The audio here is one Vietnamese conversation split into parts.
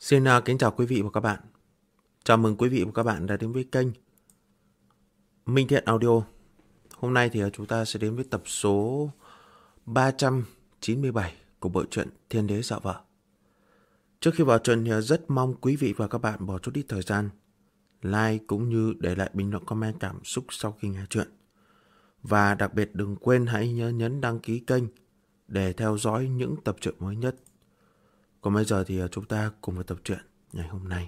Xin kính chào quý vị và các bạn. Chào mừng quý vị và các bạn đã đến với kênh Minh Thiện Audio. Hôm nay thì chúng ta sẽ đến với tập số 397 của bộ truyện Thiên Đế Dạo Vợ. Trước khi vào truyện thì rất mong quý vị và các bạn bỏ chút ít thời gian like cũng như để lại bình luận comment cảm xúc sau khi nghe truyện. Và đặc biệt đừng quên hãy nhớ nhấn đăng ký kênh để theo dõi những tập truyện mới nhất. Còn bây giờ thì chúng ta cùng vào tập truyện ngày hôm nay.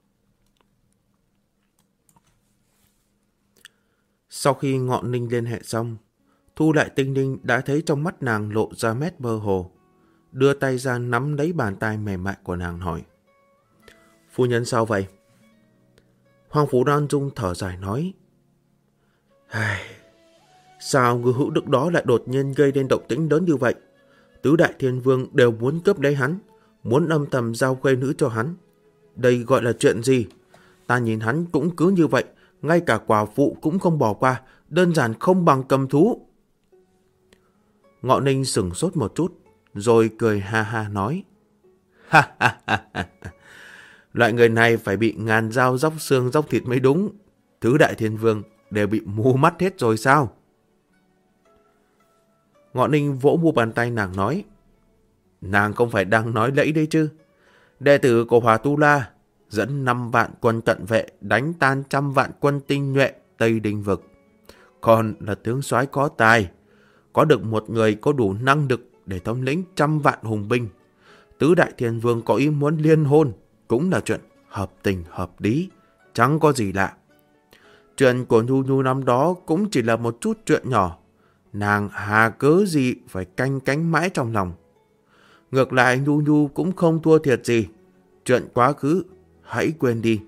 Sau khi Ngọn Ninh liên hệ xong, Thu Lại Tinh Linh đã thấy trong mắt nàng lộ ra mét mơ hồ, đưa tay ra nắm lấy bàn tay mềm mại của nàng hỏi: "Phu nhân sao vậy?" Hoàng Phủ Đoan Dung thở dài nói: "Sao Ngư Hữu Đức đó lại đột nhiên gây nên động tĩnh lớn như vậy? Tứ Đại Thiên Vương đều muốn cướp lấy hắn, muốn âm thầm giao khuê nữ cho hắn. Đây gọi là chuyện gì? Ta nhìn hắn cũng cứ như vậy, ngay cả quả phụ cũng không bỏ qua, đơn giản không bằng cầm thú." Ngọ Ninh sửng sốt một chút, rồi cười ha ha nói: "Ha ha ha ha, loại người này phải bị ngàn dao róc xương róc thịt mới đúng. Tứ Đại Thiên Vương đều bị mù mắt hết rồi sao?" Ngọ Ninh vỗ mu bàn tay nàng nói: "Nàng không phải đang nói lẫy đấy chứ? Đệ tử của Hòa Tu La dẫn 5 vạn quân cận vệ đánh tan 100 vạn quân tinh nhuệ Tây Đinh Vực. Còn là tướng soái có tài, có được một người có đủ năng lực để thống lĩnh 100 vạn hùng binh. Tứ Đại Thiên Vương có ý muốn liên hôn cũng là chuyện hợp tình hợp lý, chẳng có gì lạ. Chuyện của Nhu Nhu năm đó cũng chỉ là một chút chuyện nhỏ, nàng hà cớ gì phải canh cánh mãi trong lòng. Ngược lại Nhu Nhu cũng không thua thiệt gì, chuyện quá khứ hãy quên đi."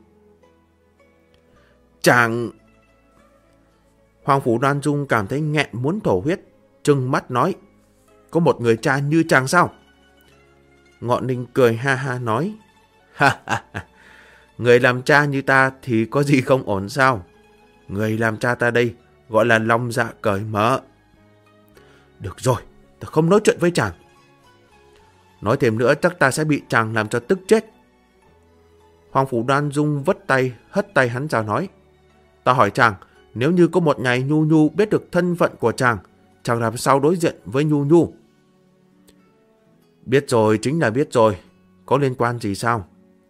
Chàng... Hoàng Phủ Đoan Dung cảm thấy nghẹn muốn thổ huyết, trừng mắt nói: "Có một người cha như chàng sao?" Ngọ Ninh cười ha ha nói: "Ha ha ha, người làm cha như ta thì có gì không ổn sao? Người làm cha ta đây gọi là lòng dạ cởi mở." "Được rồi, ta không nói chuyện với chàng. Nói thêm nữa chắc ta sẽ bị chàng làm cho tức chết." Hoàng Phủ Đoan Dung hất tay hắn ra nói: "Ta hỏi chàng, nếu như có một ngày Nhu Nhu biết được thân phận của chàng, chàng làm sao đối diện với Nhu Nhu?" "Biết rồi chính là biết rồi, có liên quan gì sao?"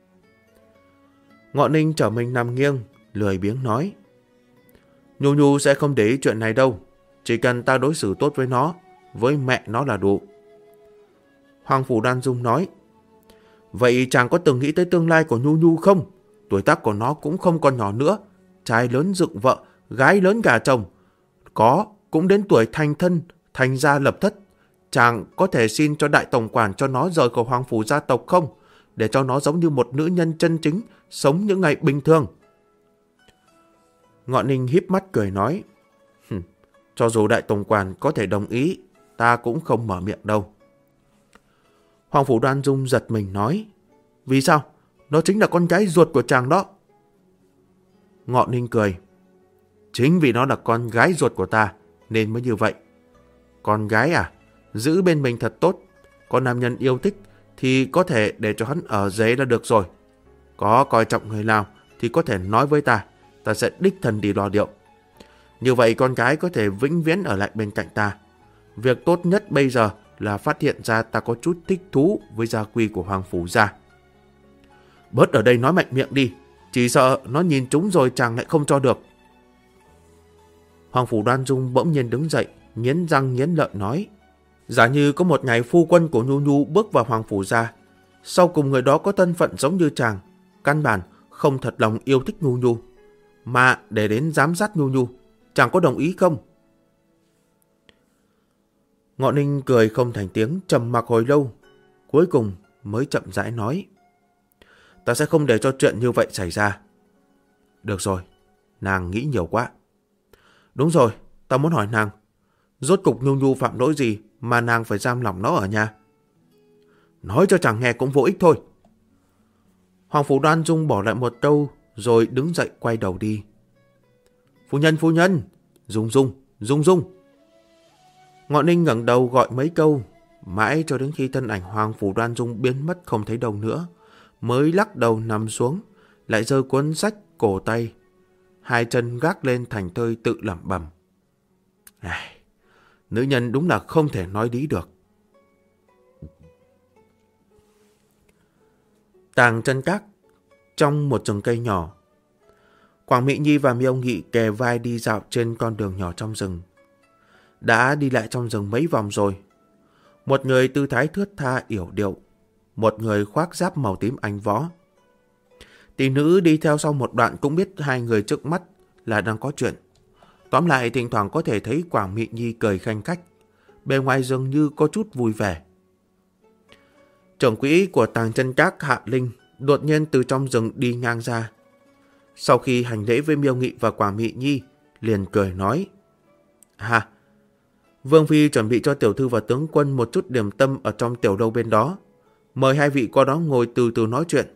Ngọ Ninh trở mình nằm nghiêng, lười biếng nói: "Nhu Nhu sẽ không để ý chuyện này đâu, chỉ cần ta đối xử tốt với nó, với mẹ nó là đủ." Hoàng Phủ Đoan Dung nói: "Vậy chàng có từng nghĩ tới tương lai của Nhu Nhu không? Tuổi tác của nó cũng không còn nhỏ nữa, trai lớn dựng vợ, gái lớn gả chồng, cũng đến tuổi thành thân, thành gia lập thất. Chàng có thể xin cho đại tổng quản cho nó rời khỏi Hoàng Phủ gia tộc không, để cho nó giống như một nữ nhân chân chính, sống những ngày bình thường?" Ngọ Ninh híp mắt cười nói: "Cho dù đại tổng quản có thể đồng ý, ta cũng không mở miệng đâu." Hoàng Phủ Đoan Dung giật mình nói: "Vì sao? Nó chính là con gái ruột của chàng đó." Ngọ Ninh cười: "Chính vì nó là con gái ruột của ta nên mới như vậy. Con gái à, giữ bên mình thật tốt. Có nam nhân yêu thích thì có thể để cho hắn ở dế là được rồi. Có coi trọng người nào thì có thể nói với ta, ta sẽ đích thân đi lo điệu. Như vậy con gái có thể vĩnh viễn ở lại bên cạnh ta. Việc tốt nhất bây giờ là phát hiện ra ta có chút thích thú với gia quy của Hoàng Phủ gia." "Bớt ở đây nói mạnh miệng đi, chỉ sợ nó nhìn chúng rồi chàng lại không cho được." Hoàng Phủ Đoan Dung bỗng nhiên đứng dậy, nghiến răng nghiến lợi nói: "Giả như có một ngày phu quân của Nhu Nhu bước vào Hoàng Phủ gia, sau cùng người đó có thân phận giống như chàng, căn bản không thật lòng yêu thích Nhu Nhu, mà để đến giám sát Nhu Nhu, chàng có đồng ý không?" Ngọ Ninh cười không thành tiếng, trầm mặc hồi lâu, cuối cùng mới chậm rãi nói: "Ta sẽ không để cho chuyện như vậy xảy ra." "Được rồi, nàng nghĩ nhiều quá. Đúng rồi, ta muốn hỏi nàng, rốt cục Nhu Nhu phạm lỗi gì mà nàng phải giam lỏng nó ở nhà?" "Nói cho chàng nghe cũng vô ích thôi." Hoàng Phủ Đoan Dung bỏ lại một câu rồi đứng dậy quay đầu đi. Phu nhân, Dung Dung." Ngọ Ninh ngẩng đầu gọi mấy câu, mãi cho đến khi thân ảnh Hoàng Phủ Đoan Dung biến mất không thấy đâu nữa, mới lắc đầu nằm xuống, lại giơ cuốn sách cổ tay, hai chân gác lên thành thơi tự lẩm bẩm. Nữ nhân đúng là không thể nói lý được. Tàng chân các, trong một rừng cây nhỏ. Quảng Mỹ Nhi và Miêu Nghị kề vai đi dạo trên con đường nhỏ trong rừng. Đã đi lại trong rừng mấy vòng rồi. Một người tư thái thướt tha yểu điệu, một người khoác giáp màu tím anh võ. Tỷ nữ đi theo sau một đoạn cũng biết hai người trước mắt là đang có chuyện. Tóm lại thỉnh thoảng có thể thấy Quảng Mỹ Nhi cười khanh khách, bề ngoài dường như có chút vui vẻ. Trưởng quỹ của Tàng chân các Hạ Linh đột nhiên từ trong rừng đi ngang ra. Sau khi hành lễ với Miêu Nghị và Quảng Mỹ Nhi, liền cười nói: Vương Phi chuẩn bị cho tiểu thư và tướng quân một chút điểm tâm ở trong tiểu lâu bên đó. Mời hai vị qua đó ngồi từ từ nói chuyện.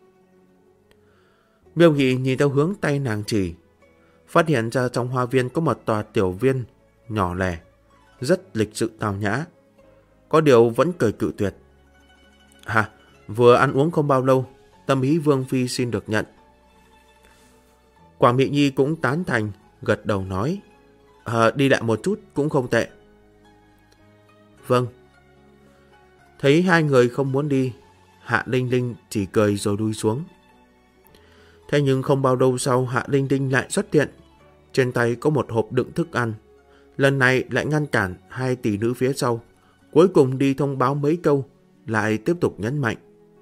Miêu Nghị nhìn theo hướng tay nàng chỉ, phát hiện ra trong hoa viên có một tòa tiểu viên nhỏ lẻ, rất lịch sự tao nhã. Có điều vẫn cười cự tuyệt. Vừa ăn uống không bao lâu, tâm ý Vương Phi xin được nhận. Quảng Mỹ Nhi cũng tán thành, gật đầu nói: đi lại một chút cũng không tệ. Vâng. Thấy hai người không muốn đi, Hạ Linh Linh chỉ cười rồi lui xuống. Thế nhưng không bao lâu sau, Hạ Linh Linh lại xuất hiện. Trên tay có một hộp đựng thức ăn. Lần này lại ngăn cản hai tỷ nữ phía sau. Cuối cùng đi thông báo mấy câu, lại tiếp tục nhấn mạnh: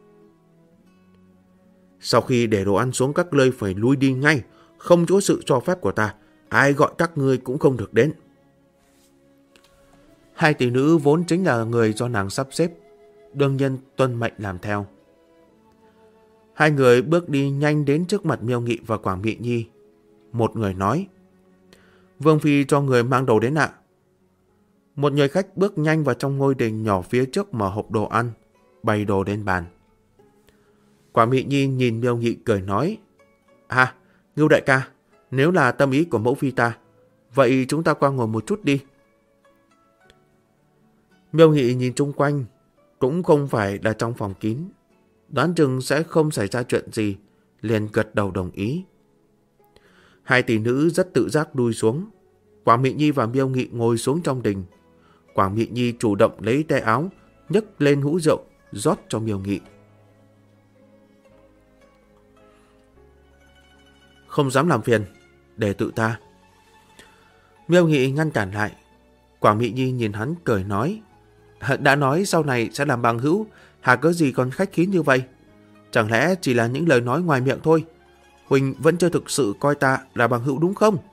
Sau khi để đồ ăn xuống các nơi phải lui đi ngay, không có sự cho phép của ta, ai gọi các ngươi cũng không được đến. Hai tỷ nữ vốn chính là người do nàng sắp xếp, đương nhiên tuân mệnh làm theo. Hai người bước đi nhanh đến trước mặt Miêu Nghị và Quảng Mỹ Nhi. Một người nói: Vương Phi cho người mang đồ đến ạ. Một người khách bước nhanh vào trong ngôi đình nhỏ phía trước, mở hộp đồ ăn, bày đồ lên bàn. Quảng Mỹ Nhi nhìn Miêu Nghị cười nói: Ngưu đại ca, nếu là tâm ý của mẫu phi ta, vậy chúng ta qua ngồi một chút đi. Miêu Nghị nhìn chung quanh, cũng không phải là trong phòng kín, đoán chừng sẽ không xảy ra chuyện gì, liền gật đầu đồng ý. Hai tỷ nữ rất tự giác lui xuống. Quảng Mỹ Nhi và Miêu Nghị ngồi xuống trong đình. Quảng Mỹ Nhi chủ động lấy tay áo, nhấc lên hũ rượu, rót cho Miêu Nghị. Không dám làm phiền, để tự ta. Miêu Nghị ngăn cản lại. Quảng Mỹ Nhi nhìn hắn cười nói: Đã nói sau này sẽ làm bằng hữu, hà cớ gì còn khách khí như vậy? Chẳng lẽ chỉ là những lời nói ngoài miệng thôi? Huỳnh vẫn chưa thực sự coi ta là bằng hữu đúng không?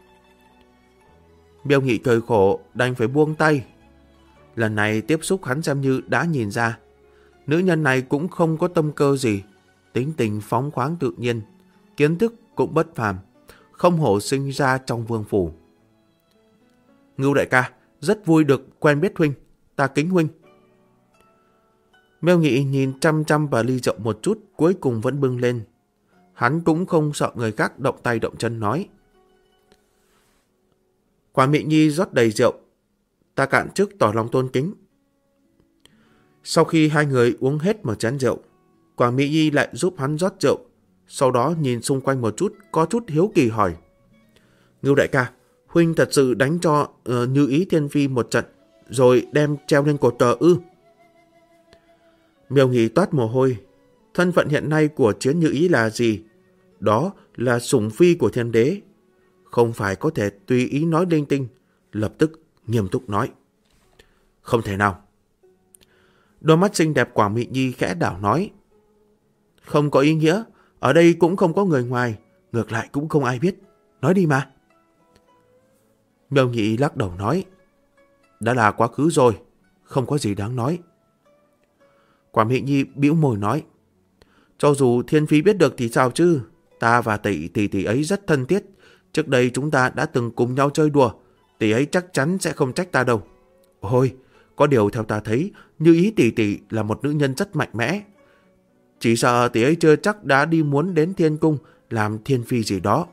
Miêu Nghị cười khổ, đành phải buông tay. Lần này tiếp xúc hắn xem như đã nhìn ra, nữ nhân này cũng không có tâm cơ gì, tính tình phóng khoáng tự nhiên, kiến thức cũng bất phàm, không hổ sinh ra trong vương phủ. Ngưu đại ca, rất vui được quen biết huynh, ta kính huynh. Miêu Nghị nhìn chăm chăm vào ly rượu một chút, cuối cùng vẫn bưng lên. Hắn cũng không sợ người khác động tay động chân nói: Quảng Mỹ Nhi rót đầy rượu, ta cạn trước tỏ lòng tôn kính. Sau khi hai người uống hết một chén rượu, Quảng Mỹ Nhi lại giúp hắn rót rượu, sau đó nhìn xung quanh một chút, có chút hiếu kỳ hỏi: Ngưu đại ca, huynh thật sự đánh cho Như Ý Thiên Phi một trận, rồi đem treo lên cột cờ ư? Miêu Nghị toát mồ hôi. Thân phận hiện nay của Chiến Như Ý là gì? Đó là sủng phi của thiên đế, không phải có thể tùy ý nói linh tinh. Lập tức nghiêm túc nói: Không thể nào. Đôi mắt xinh đẹp Quảng Mỹ Nhi khẽ đảo nói: Không có ý nghĩa, ở đây cũng không có người ngoài, ngược lại cũng không ai biết. Nói đi mà. Miêu Nghị lắc đầu nói: Đã là quá khứ rồi, không có gì đáng nói. Quảng Mỹ Nhi bĩu môi nói: Cho dù Thiên Phi biết được thì sao chứ? Ta và tỷ ấy rất thân thiết. Trước đây chúng ta đã từng cùng nhau chơi đùa. Tỷ ấy chắc chắn sẽ không trách ta đâu. Ôi, có điều theo ta thấy, Như Ý tỷ là một nữ nhân rất mạnh mẽ. Chỉ sợ tỷ ấy chưa chắc đã đi muốn đến Thiên Cung làm Thiên Phi gì đó.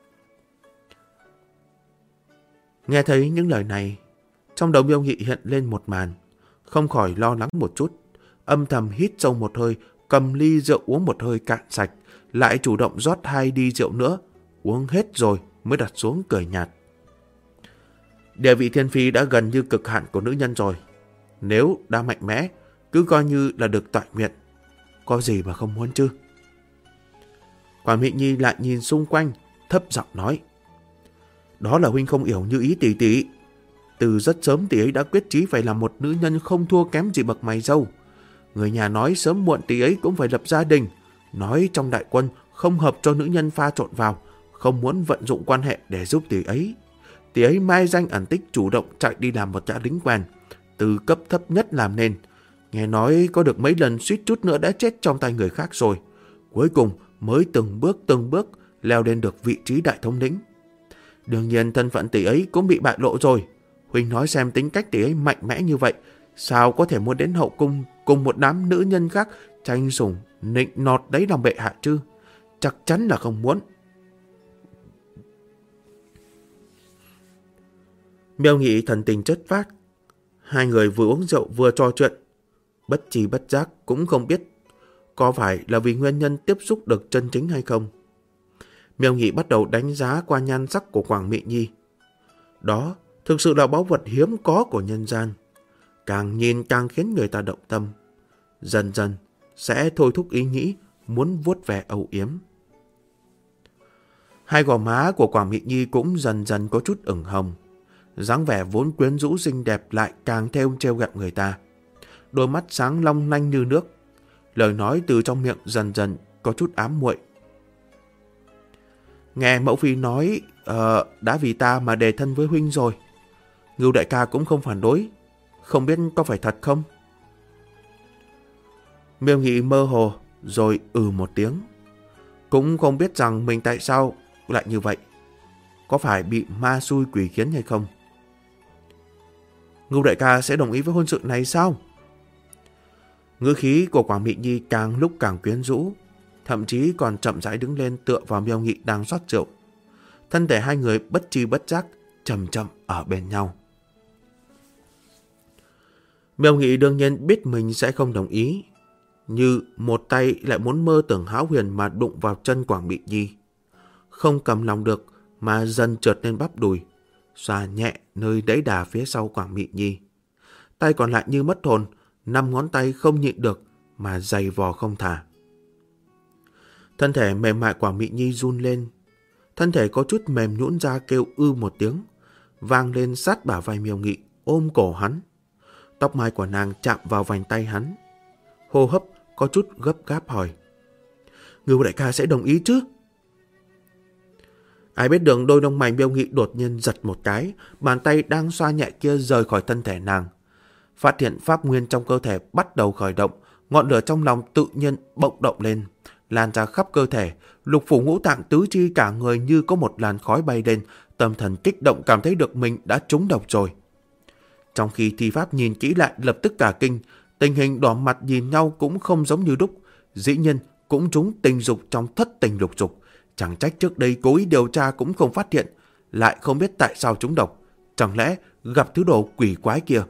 Nghe thấy những lời này, trong đầu Miêu Nghị hiện lên một màn, không khỏi lo lắng một chút, âm thầm hít sâu một hơi, cầm ly rượu uống một hơi cạn sạch, lại chủ động rót 2 ly rượu nữa, uống hết rồi mới đặt xuống cười nhạt. Địa vị thiên phi đã gần như cực hạn của nữ nhân rồi. Nếu đã mạnh mẽ, cứ coi như là được toại nguyện. Có gì mà không muốn chứ? Quản Mỹ Nhi lại nhìn xung quanh, thấp giọng nói. Đó là huynh không hiểu như ý tỷ tỷ. Từ rất sớm tỷ ấy đã quyết chí phải là một nữ nhân không thua kém gì bậc mày râu. Người nhà nói sớm muộn tỷ ấy cũng phải lập gia đình. Nói trong đại quân không hợp cho nữ nhân pha trộn vào, không muốn vận dụng quan hệ để giúp tỷ ấy. Tỷ ấy mai danh ẩn tích chủ động chạy đi làm một gã lính quèn, từ cấp thấp nhất làm nên. Nghe nói có được mấy lần suýt chút nữa đã chết trong tay người khác rồi. Cuối cùng mới từng bước leo lên được vị trí đại thống lĩnh. Đương nhiên thân phận tỷ ấy cũng bị bại lộ rồi. Huynh nói xem tính cách tỷ ấy mạnh mẽ như vậy, sao có thể muốn đến hậu cung cùng một đám nữ nhân khác tranh sủng nịnh nọt đấy lòng bệ hạ chứ? Chắc chắn là không muốn. Miêu Nghị thần tình chất phác. Hai người vừa uống rượu vừa trò chuyện, bất tri bất giác cũng không biết có phải là vì nguyên nhân tiếp xúc được chân chính hay không. Miêu Nghị bắt đầu đánh giá qua nhan sắc của Quảng Mị Nhi. Đó thực sự là báu vật hiếm có của nhân gian. Càng nhìn càng khiến người ta động tâm. Dần dần sẽ thôi thúc ý nghĩ muốn vuốt ve âu yếm. Hai gò má của Quảng Mị Nhi cũng dần dần có chút ửng hồng. Dáng vẻ vốn quyến rũ xinh đẹp lại càng thêm trêu ghẹo người ta. Đôi mắt sáng long lanh như nước. Lời nói từ trong miệng dần dần có chút ám muội. Nghe mẫu phi nói đã vì ta mà đề thân với huynh rồi. Ngưu đại ca cũng không phản đối. Không biết có phải thật không? Miêu Nghị mơ hồ rồi một tiếng. Cũng không biết rằng mình tại sao lại như vậy. Có phải bị ma xui quỷ khiến hay không? Ngưu đại ca sẽ đồng ý với hôn sự này sao? Ngữ khí của Quảng Mị Nhi càng lúc càng quyến rũ, thậm chí còn chậm rãi đứng lên tựa vào Miêu Nghị đang rót rượu. Thân thể hai người bất tri bất giác chậm chậm ở bên nhau. Miêu Nghị đương nhiên biết mình sẽ không đồng ý, như một tay lại muốn mơ tưởng hão huyền mà đụng vào chân Quảng Mị Nhi. Không cầm lòng được mà dần trượt lên bắp đùi, xoa nhẹ nơi đẫy đà phía sau Quảng Mị Nhi. Tay còn lại như mất hồn, 5 ngón tay không nhịn được mà giày vò không thả. Thân thể mềm mại Quảng Mị Nhi run lên. Thân thể có chút mềm nhũn ra kêu một tiếng, vang lên sát bả vai Miêu Nghị, ôm cổ hắn. Tóc mai của nàng chạm vào vành tay hắn. Hô hấp có chút gấp gáp hỏi. Ngưu đại ca sẽ đồng ý chứ? Ai biết được đôi lông mày Miêu Nghị đột nhiên giật một cái, bàn tay đang xoa nhẹ kia rời khỏi thân thể nàng. Phát hiện pháp nguyên trong cơ thể bắt đầu khởi động, ngọn lửa trong lòng tự nhiên bộc động lên, lan ra khắp cơ thể, lục phủ ngũ tạng tứ chi cả người như có một làn khói bay lên, tâm thần kích động cảm thấy được mình đã trúng độc rồi. Trong khi thi pháp nhìn kỹ lại lập tức cả kinh, tình hình đỏ mặt nhìn nhau cũng không giống như đúc, dĩ nhiên cũng trúng tình dục trong thất tình lục dục. Chẳng trách trước đây cố ý điều tra cũng không phát hiện, lại không biết tại sao trúng độc, chẳng lẽ gặp thứ đồ quỷ quái kia.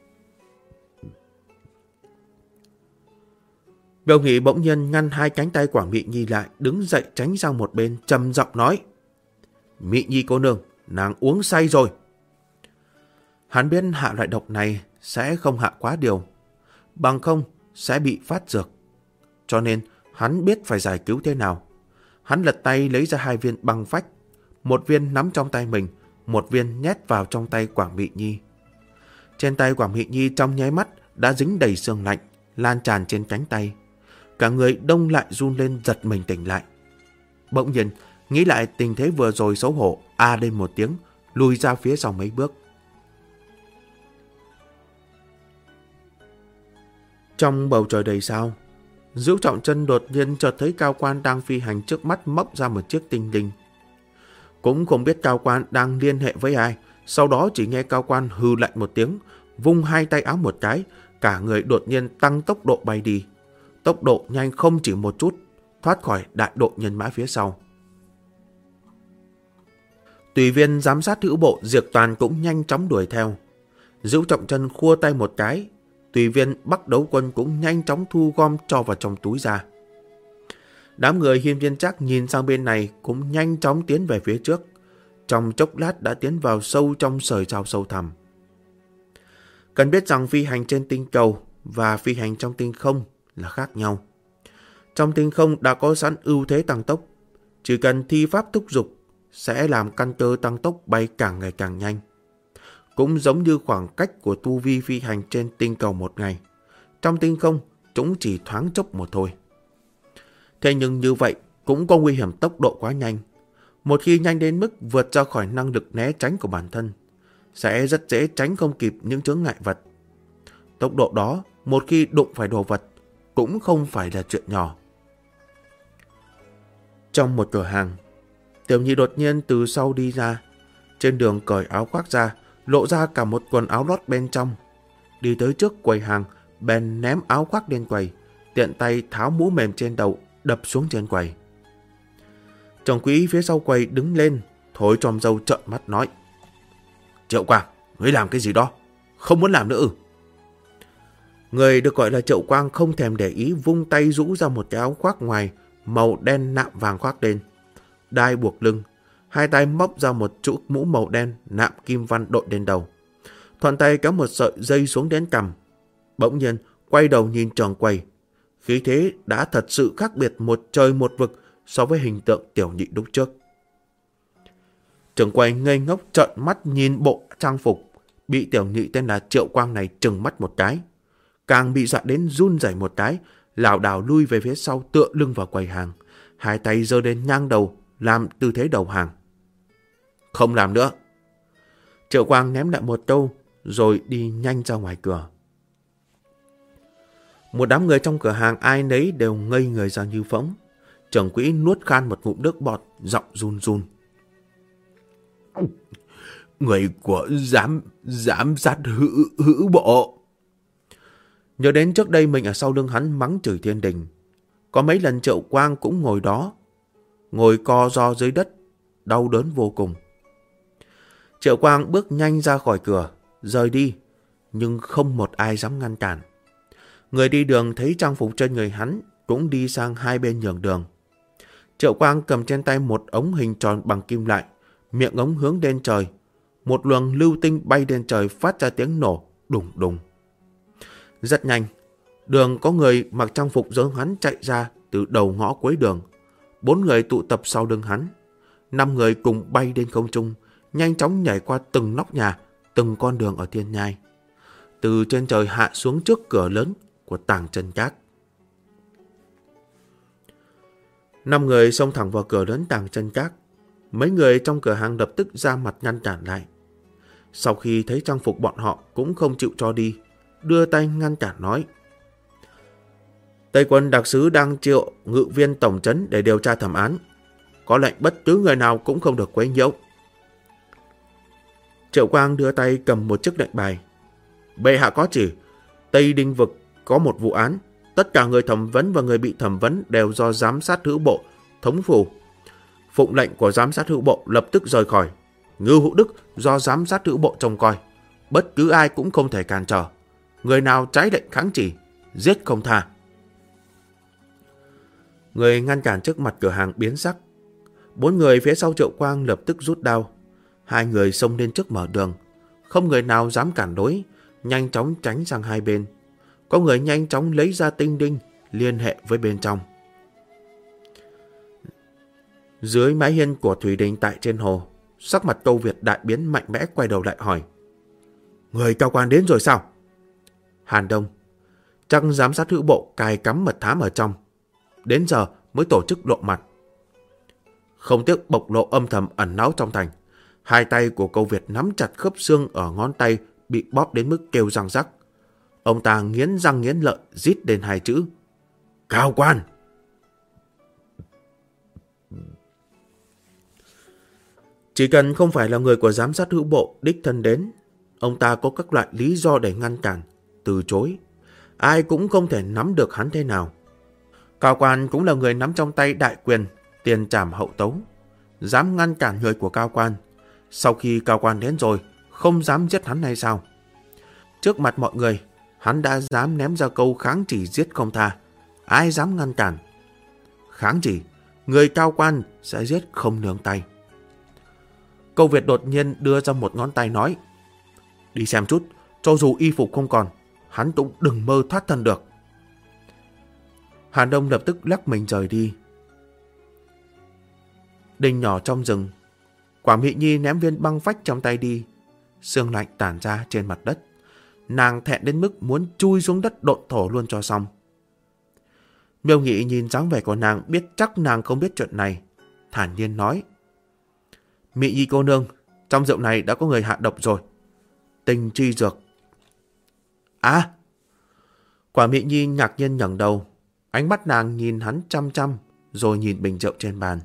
Miêu Nghị bỗng nhiên ngăn hai cánh tay Quảng Mị Nhi lại, đứng dậy tránh sang một bên, trầm giọng nói. Mị Nhi cô nương, nàng uống say rồi. Hắn biết hạ loại độc này sẽ không hạ quá điều, bằng không sẽ bị phát dược. Cho nên hắn biết phải giải cứu thế nào. Hắn lật tay lấy ra 2 viên băng phách, một viên nắm trong tay mình, một viên nhét vào trong tay Quảng Mị Nhi. Trên tay Quảng Mị Nhi trong nháy mắt đã dính đầy sương lạnh, lan tràn trên cánh tay. Cả người đông lại run lên, giật mình tỉnh lại. Bỗng nhiên nghĩ lại tình thế vừa rồi, xấu hổ lên một tiếng, lùi ra phía sau mấy bước. Trong bầu trời đầy sao, Dữu Trọng Chân đột nhiên chợt thấy Cao Quan đang phi hành trước mắt móc ra một chiếc tinh linh. Cũng không biết Cao Quan đang liên hệ với ai, sau đó chỉ nghe Cao Quan hừ lạnh một tiếng, vung 2 tay áo một cái, cả người đột nhiên tăng tốc độ bay đi. Tốc độ nhanh không chỉ một chút, thoát khỏi đại đội nhân mã phía sau. Tùy viên giám sát hữu bộ Diệp Toàn cũng nhanh chóng đuổi theo. Dữu Trọng Chân khua tay một cái, tùy viên Bắc Đấu Quân cũng nhanh chóng thu gom cho vào trong túi ra. Đám người Hiên Viên Trác nhìn sang bên này cũng nhanh chóng tiến về phía trước. Trong chốc lát đã tiến vào sâu trong sời sao sâu thẳm. Cần biết rằng phi hành trên tinh cầu và phi hành trong tinh không là khác nhau. Trong tinh không đã có sẵn ưu thế tăng tốc. Chỉ cần thi pháp thúc dục sẽ làm căn cơ tăng tốc bay càng ngày càng nhanh. Cũng giống như khoảng cách của tu vi phi hành trên tinh cầu một ngày. Trong tinh không chúng chỉ thoáng chốc một thôi. Thế nhưng như vậy cũng có nguy hiểm tốc độ quá nhanh. Một khi nhanh đến mức vượt ra khỏi năng lực né tránh của bản thân, sẽ rất dễ tránh không kịp những chướng ngại vật. Tốc độ đó, một khi đụng phải đồ vật, cũng không phải là chuyện nhỏ. Trong một cửa hàng, Tiểu Nhị đột nhiên từ sau đi ra, trên đường cởi áo khoác ra, lộ ra cả một quần áo lót bên trong. Đi tới trước quầy hàng, bèn ném áo khoác lên quầy, tiện tay tháo mũ mềm trên đầu, đập xuống trên quầy. Trưởng quỹ phía sau quầy đứng lên, thối tròm râu trợn mắt nói: Triệu Quang, ngươi làm cái gì đó? Không muốn làm nữa ư? Người được gọi là Triệu Quang không thèm để ý, vung tay rũ ra một cái áo khoác ngoài màu đen nạm vàng khoác lên, đai buộc lưng, hai tay móc ra một chuỗi mũ màu đen nạm kim văn đội lên đầu, thuận tay kéo một sợi dây xuống đến cằm. Bỗng nhiên quay đầu nhìn tròn quầy, khí thế đã thật sự khác biệt một trời một vực so với hình tượng Tiểu Nhị lúc trước. Trưởng quầy ngây ngốc trợn mắt nhìn bộ trang phục bị Tiểu Nhị tên là Triệu Quang này trừng mắt một cái, càng bị dọa đến run rẩy một cái, lảo đảo lui về phía sau tựa lưng vào quầy hàng, hai tay giơ lên ngang đầu làm tư thế đầu hàng. Không làm nữa. Triệu Quang ném lại một câu rồi đi nhanh ra ngoài cửa. Một đám người trong cửa hàng ai nấy đều ngây người ra như phỗng. Trưởng quỹ nuốt khan một ngụm nước bọt, giọng run run. Người của giám sát hữu bộ. Nhớ đến trước đây mình ở sau lưng hắn mắng chửi thiên đình. Có mấy lần Triệu Quang cũng ngồi đó, ngồi co ro dưới đất, đau đớn vô cùng. Triệu Quang bước nhanh ra khỏi cửa, rời đi, nhưng không một ai dám ngăn cản. Người đi đường thấy trang phục trên người hắn cũng đi sang hai bên nhường đường. Triệu Quang cầm trên tay một ống hình tròn bằng kim loại, miệng ống hướng lên trời. Một luồng lưu tinh bay lên trời phát ra tiếng nổ đùng đùng. Rất nhanh, đường có người mặc trang phục giống hắn chạy ra từ đầu ngõ cuối đường. 4 người tụ tập sau lưng hắn. 5 người cùng bay lên không trung, nhanh chóng nhảy qua từng nóc nhà, từng con đường ở Thiên Nhai, từ trên trời hạ xuống trước cửa lớn của Tàng Chân Các. 5 người xông thẳng vào cửa lớn Tàng Chân Các. Mấy người trong cửa hàng lập tức ra mặt ngăn cản lại. Sau khi thấy trang phục bọn họ cũng không chịu cho đi, đưa tay ngăn cản nói: Tây quân đặc sứ đang triệu ngự viên tổng trấn để điều tra thẩm án. Có lệnh bất cứ người nào cũng không được quấy nhiễu. Triệu Quang đưa tay cầm một chiếc lệnh bài. Bệ hạ có chỉ, Tây Đinh vực có một vụ án. Tất cả người thẩm vấn và người bị thẩm vấn đều do giám sát hữu bộ thống phủ. Phụng lệnh của giám sát hữu bộ lập tức rời khỏi. Ngưu Hữu Đức do giám sát hữu bộ trông coi. Bất cứ ai cũng không thể cản trở. Người nào trái lệnh kháng chỉ, giết không tha. Người ngăn cản trước mặt cửa hàng biến sắc. 4 người phía sau Triệu Quang lập tức rút đao. 2 người xông lên trước mở đường. Không người nào dám cản đối, nhanh chóng tránh sang hai bên. Có người nhanh chóng lấy ra tinh đinh liên hệ với bên trong. Dưới mái hiên của Thủy Đình tại trên hồ, sắc mặt Câu Việt đại biến mạnh mẽ, quay đầu lại hỏi: Người cao quan đến rồi sao? Hàn Đông: Chắc giám sát hữu bộ cài cắm mật thám ở trong, đến giờ mới tổ chức lộ mặt. Không tiếc bộc lộ âm thầm ẩn náu trong thành. Hai tay của Câu Việt nắm chặt khớp xương ở ngón tay bị bóp đến mức kêu răng rắc. Ông ta nghiến răng nghiến lợi rít lên 2 chữ: Cao quan! Chỉ cần không phải là người của giám sát hữu bộ đích thân đến, ông ta có các loại lý do để ngăn cản, từ chối. Ai cũng không thể nắm được hắn thế nào. Cao quan cũng là người nắm trong tay đại quyền, tiền trảm hậu tấu. Dám ngăn cản người của cao quan. Sau khi cao quan đến rồi, không dám giết hắn hay sao? Trước mặt mọi người, Hắn đã dám ném ra câu kháng chỉ giết không tha. Ai dám ngăn cản? Kháng chỉ, người cao quan sẽ giết không nương tay. Câu Việt đột nhiên đưa ra một ngón tay nói: đi xem chút, cho dù y phục không còn, hắn cũng đừng mơ thoát thân được. Hàn Đông lập tức lắc mình rời đi. Đình nhỏ trong rừng, Quả Mị Nhi ném viên băng phách trong tay đi. Sương lạnh tản ra trên mặt đất. Nàng thẹn đến mức muốn chui xuống đất độn thổ luôn cho xong. Miêu Nghị nhìn dáng vẻ của nàng, biết chắc nàng không biết chuyện này, thản nhiên nói: Mị Nhi cô nương, trong rượu này đã có người hạ độc rồi. Tình chi dược. À! Quả Mị Nhi ngạc nhiên ngẩng đầu, ánh mắt nàng nhìn hắn chăm chăm, rồi nhìn bình rượu trên bàn.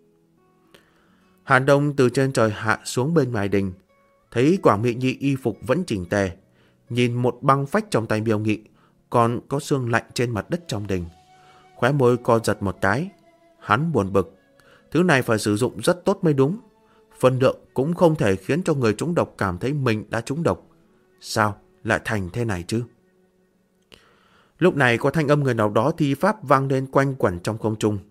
Hàn Đông từ trên trời hạ xuống bên ngoài đình, thấy Quả Mị Nhi y phục vẫn chỉnh tề, nhìn một băng phách trong tay Miêu Nghị, còn có sương lạnh trên mặt đất trong đình. Khóe môi co giật một cái. Hắn buồn bực. Thứ này phải sử dụng rất tốt mới đúng. Phân lượng cũng không thể khiến cho người trúng độc cảm thấy mình đã trúng độc. Sao lại thành thế này chứ? Lúc này có thanh âm người nào đó thi pháp vang lên quanh quẩn trong không trung.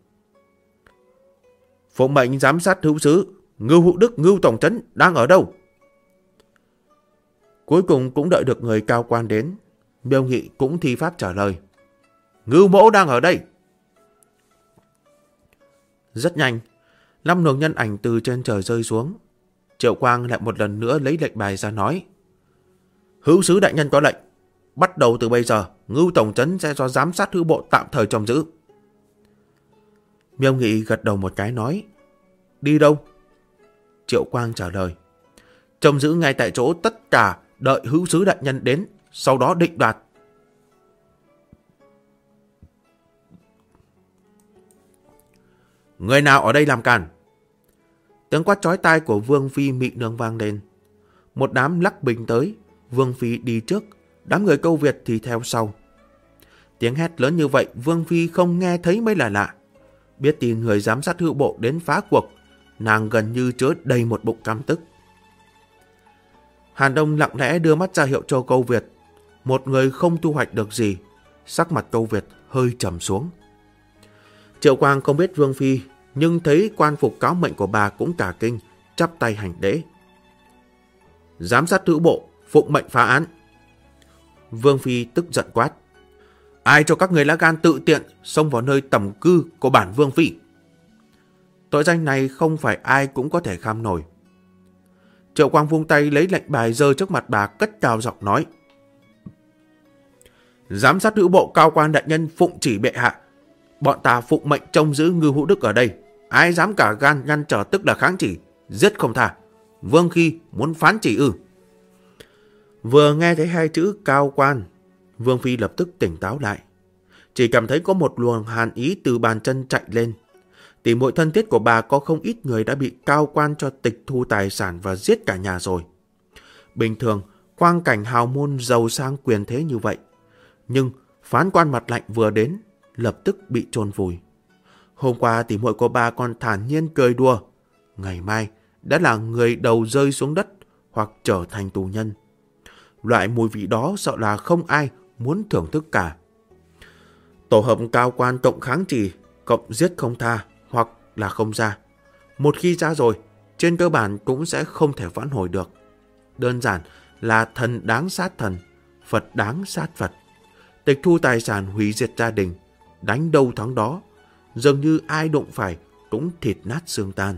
Phụng mệnh giám sát hữu sứ, Ngưu Hữu Đức, Ngưu Tổng Trấn đang ở đâu? Cuối cùng cũng đợi được người cao quan đến. Miêu Nghị cũng thi pháp trả lời: Ngưu mỗ đang ở đây. Rất nhanh, 5 luồng nhân ảnh từ trên trời rơi xuống. Triệu Quang lại một lần nữa lấy lệnh bài ra nói: Hữu sứ đại nhân có lệnh, bắt đầu từ bây giờ, Ngưu Tổng Trấn sẽ do giám sát hữu bộ tạm thời trông giữ. Miêu Nghị gật đầu một cái nói: Đi đâu? Triệu Quang trả lời: Trông giữ ngay tại chỗ, tất cả đợi hữu sứ đại nhân đến, sau đó định đoạt. Người nào ở đây làm cản? Tiếng quát chói tai của Vương Phi Mị Nương vang lên. Một đám lắc bình tới, Vương Phi đi trước, đám người Câu Việt thì theo sau. Tiếng hét lớn như vậy Vương Phi không nghe thấy mới là lạ. Biết tin người giám sát hữu bộ đến phá cuộc, nàng gần như chứa đầy một bụng căm tức. Hàn Đông lặng lẽ đưa mắt ra hiệu cho Câu Việt. Một người không thu hoạch được gì, sắc mặt Câu Việt hơi trầm xuống. Triệu Quang không biết Vương Phi, nhưng thấy quan phục cáo mệnh của bà cũng cả kinh, chắp tay hành lễ. Giám sát hữu bộ, phụng mệnh phá án. Vương Phi tức giận quát: Ai cho các người lá gan tự tiện xông vào nơi tẩm cư của bản Vương Phi? Tội danh này không phải ai cũng có thể kham nổi. Triệu Quang vung tay lấy lệnh bài giơ trước mặt bà, cất cao giọng nói: Giám sát hữu bộ cao quan đại nhân phụng chỉ bệ hạ, bọn ta phụng mệnh trông giữ Ngưu Hữu Đức ở đây. Ai dám cả gan ngăn trở tức là kháng chỉ, giết không tha. Vương Phi muốn phán chỉ ư? Vừa nghe thấy hai chữ cao quan, Vương Phi lập tức tỉnh táo lại. Chỉ cảm thấy có một luồng hàn ý từ bàn chân chạy lên. Tỉ muội thân thiết của bà có không ít người đã bị cao quan cho tịch thu tài sản và giết cả nhà rồi. Bình thường, quang cảnh hào môn giàu sang quyền thế như vậy. Nhưng phán quan mặt lạnh vừa đến, lập tức bị chôn vùi. Hôm qua tỉ muội của bà còn thản nhiên cười đùa, ngày mai đã là người đầu rơi xuống đất hoặc trở thành tù nhân. Loại mùi vị đó sợ là không ai muốn thưởng thức cả. Tổ hợp cao quan cộng kháng chỉ, cộng giết không tha hoặc là không ra. Một khi ra rồi, trên cơ bản cũng sẽ không thể vãn hồi được. Đơn giản là thần đáng sát thần, Phật đáng sát Phật. Tịch thu tài sản, hủy diệt gia đình, đánh đâu thắng đó, dường như ai đụng phải cũng thịt nát xương tan.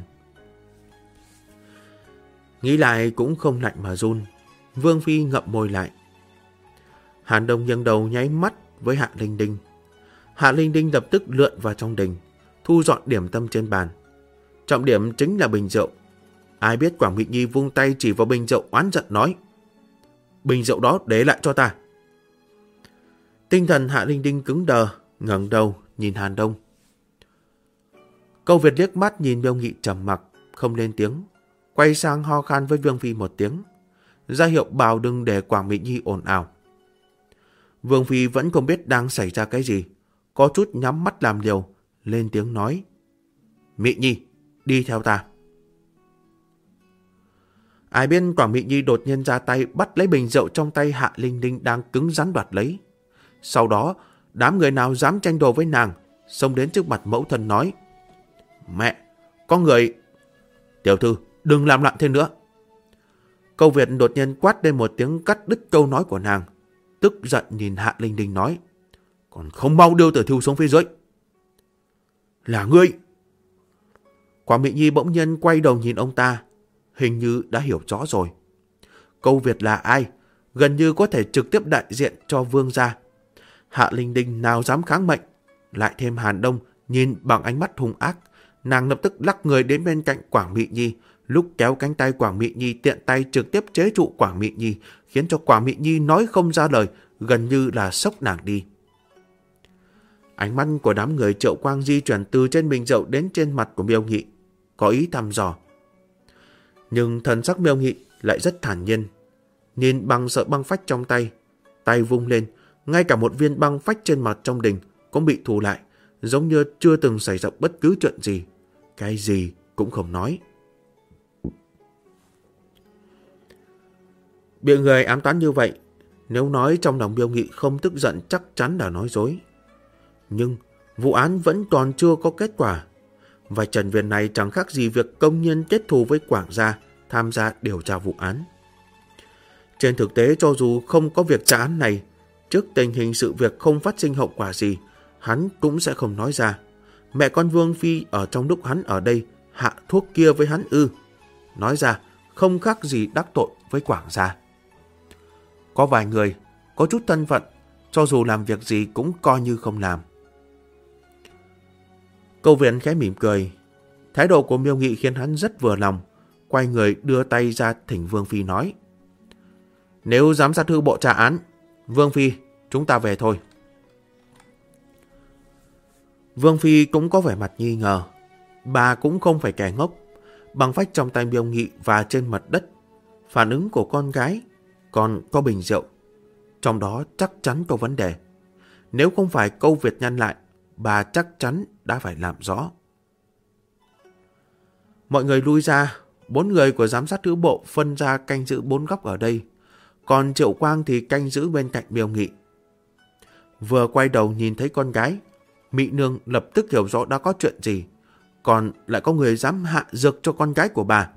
Nghĩ lại cũng không lạnh mà run. Vương Phi ngậm môi lại. Hàn Đông nghiêng đầu nháy mắt với Hạ Linh Đinh. Hạ Linh Đinh lập tức lượn vào trong đình, thu dọn điểm tâm trên bàn. Trọng điểm chính là bình rượu. Ai biết Quảng Mị Nhi vung tay chỉ vào bình rượu oán giận nói: Bình rượu đó để lại cho ta. Tinh thần Hạ Linh Đinh cứng đờ, ngẩng đầu nhìn Hàn Đông. Câu Việt liếc mắt nhìn Miêu Nghị trầm mặc, không lên tiếng, quay sang ho khan với Vương Phi một tiếng, ra hiệu bảo đừng để Quảng Mị Nhi ồn ào. Vương Phi vẫn không biết đang xảy ra cái gì, có chút nhắm mắt làm liều, lên tiếng nói: Mị Nhi, đi theo ta. Ai biết Quảng Mị Nhi đột nhiên ra tay bắt lấy bình rượu trong tay Hạ Linh Linh đang cứng rắn đoạt lấy. Sau đó, đám người nào dám tranh đồ với nàng, xông đến trước mặt mẫu thân nói: Mẹ, có người... Tiểu thư, đừng làm loạn thêm nữa. Câu Việt đột nhiên quát lên một tiếng cắt đứt câu nói của nàng, tức giận nhìn Hạ Linh Linh nói: Còn không mau đưa Tử Thư xuống phía dưới. Là ngươi! Quảng Mị Nhi bỗng nhiên quay đầu nhìn ông ta, hình như đã hiểu rõ rồi. Câu Việt là ai? Gần như có thể trực tiếp đại diện cho Vương gia. Hạ Linh Linh nào dám kháng mệnh, lại thêm Hàn Đông nhìn bằng ánh mắt hung ác, nàng lập tức lắc người đến bên cạnh Quảng Mị Nhi, lúc kéo cánh tay Quảng Mị Nhi tiện tay trực tiếp chế trụ Quảng Mị Nhi, khiến cho Quảng Mị Nhi nói không ra lời, gần như là sốc nàng đi. Ánh mắt của đám người Triệu Quang di chuyển từ trên bình rượu đến trên mặt của Miêu Nghị, có ý thăm dò. Nhưng thần sắc Miêu Nghị lại rất thản nhiên, nhìn bằng sợi băng phách trong tay, tay vung lên, ngay cả một viên băng phách trên mặt trong đình cũng bị thu lại, giống như chưa từng xảy ra bất cứ chuyện gì, cái gì cũng không nói. Bị người ám toán như vậy, nếu nói trong lòng Miêu Nghị không tức giận chắc chắn là nói dối. Nhưng vụ án vẫn còn chưa có kết quả, và Trần Viễn này chẳng khác gì việc công nhân kết thù với Quảng gia tham gia điều tra vụ án. Trên thực tế, cho dù không có việc trả án này, trước tình hình sự việc không phát sinh hậu quả gì, hắn cũng sẽ không nói ra. Mẹ con Vương Phi ở trong lúc hắn ở đây hạ thuốc kia với hắn ư? Nói ra không khác gì đắc tội với Quảng gia. Có vài người có chút thân phận, cho dù làm việc gì cũng coi như không làm. Câu Viện khẽ mỉm cười. Thái độ của Miêu Nghị khiến hắn rất vừa lòng, quay người đưa tay ra thỉnh Vương Phi nói: Nếu giám sát thư bộ trả án, Vương Phi, chúng ta về thôi. Vương Phi cũng có vẻ mặt nghi ngờ. Bà cũng không phải kẻ ngốc. Băng phách trong tay Miêu Nghị và trên mặt đất, phản ứng của con gái, còn có bình rượu, trong đó chắc chắn có vấn đề. Nếu không phải Câu Việt nhăn lại, bà chắc chắn đã phải làm rõ. Mọi người lui ra, 4 người của giám sát thư bộ phân ra canh giữ 4 góc ở đây, còn Triệu Quang thì canh giữ bên cạnh Miêu Nghị. Vừa quay đầu nhìn thấy con gái, Mị Nương lập tức hiểu rõ đã có chuyện gì, còn lại có người dám hạ dược cho con gái của bà.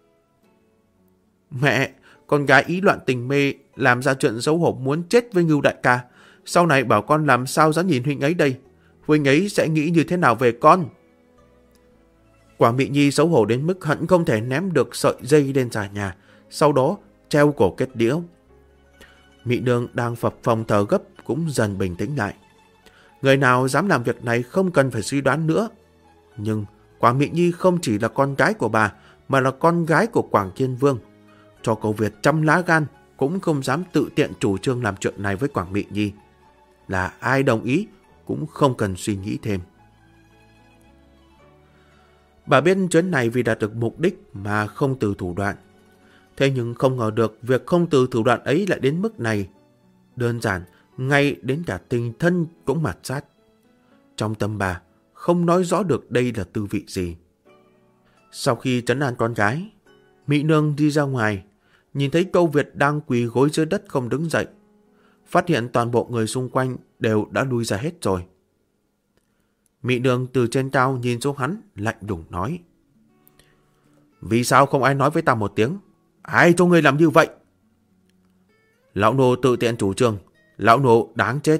Mẹ, con gái ý loạn tình mê, làm ra chuyện xấu hổ muốn chết với Ngưu đại ca. Sau này bảo con làm sao dám nhìn huynh ấy đây? Huynh ấy sẽ nghĩ như thế nào về con? Quảng Mị Nhi xấu hổ đến mức hận không thể ném được sợi dây lên xà nhà, sau đó treo cổ kết đĩa. Mị Nương đang phập phồng thở gấp cũng dần bình tĩnh lại. Người nào dám làm việc này không cần phải suy đoán nữa. Nhưng Quảng Mị Nhi không chỉ là con gái của bà, mà là con gái của Quảng Thiên Vương. Cho Câu Việt trăm lá gan cũng không dám tự tiện chủ trương làm chuyện này với Quảng Mị Nhi. Là ai đồng ý cũng không cần suy nghĩ thêm. Bà biết chuyến này vì đạt được mục đích mà không từ thủ đoạn. Thế nhưng không ngờ được việc không từ thủ đoạn ấy lại đến mức này. Đơn giản, ngay đến cả tình thân cũng mạt sát. Trong tâm bà, không nói rõ được đây là tư vị gì. Sau khi trấn an con gái, Mị Nương đi ra ngoài, nhìn thấy Câu Việt đang quỳ gối dưới đất không đứng dậy. Phát hiện toàn bộ người xung quanh đều đã lui ra hết rồi. Mị Nương từ trên cao nhìn xuống hắn, lạnh lùng nói: Vì sao không ai nói với ta một tiếng? Ai cho ngươi làm như vậy? Lão nô tự tiện chủ trương, lão nô đáng chết.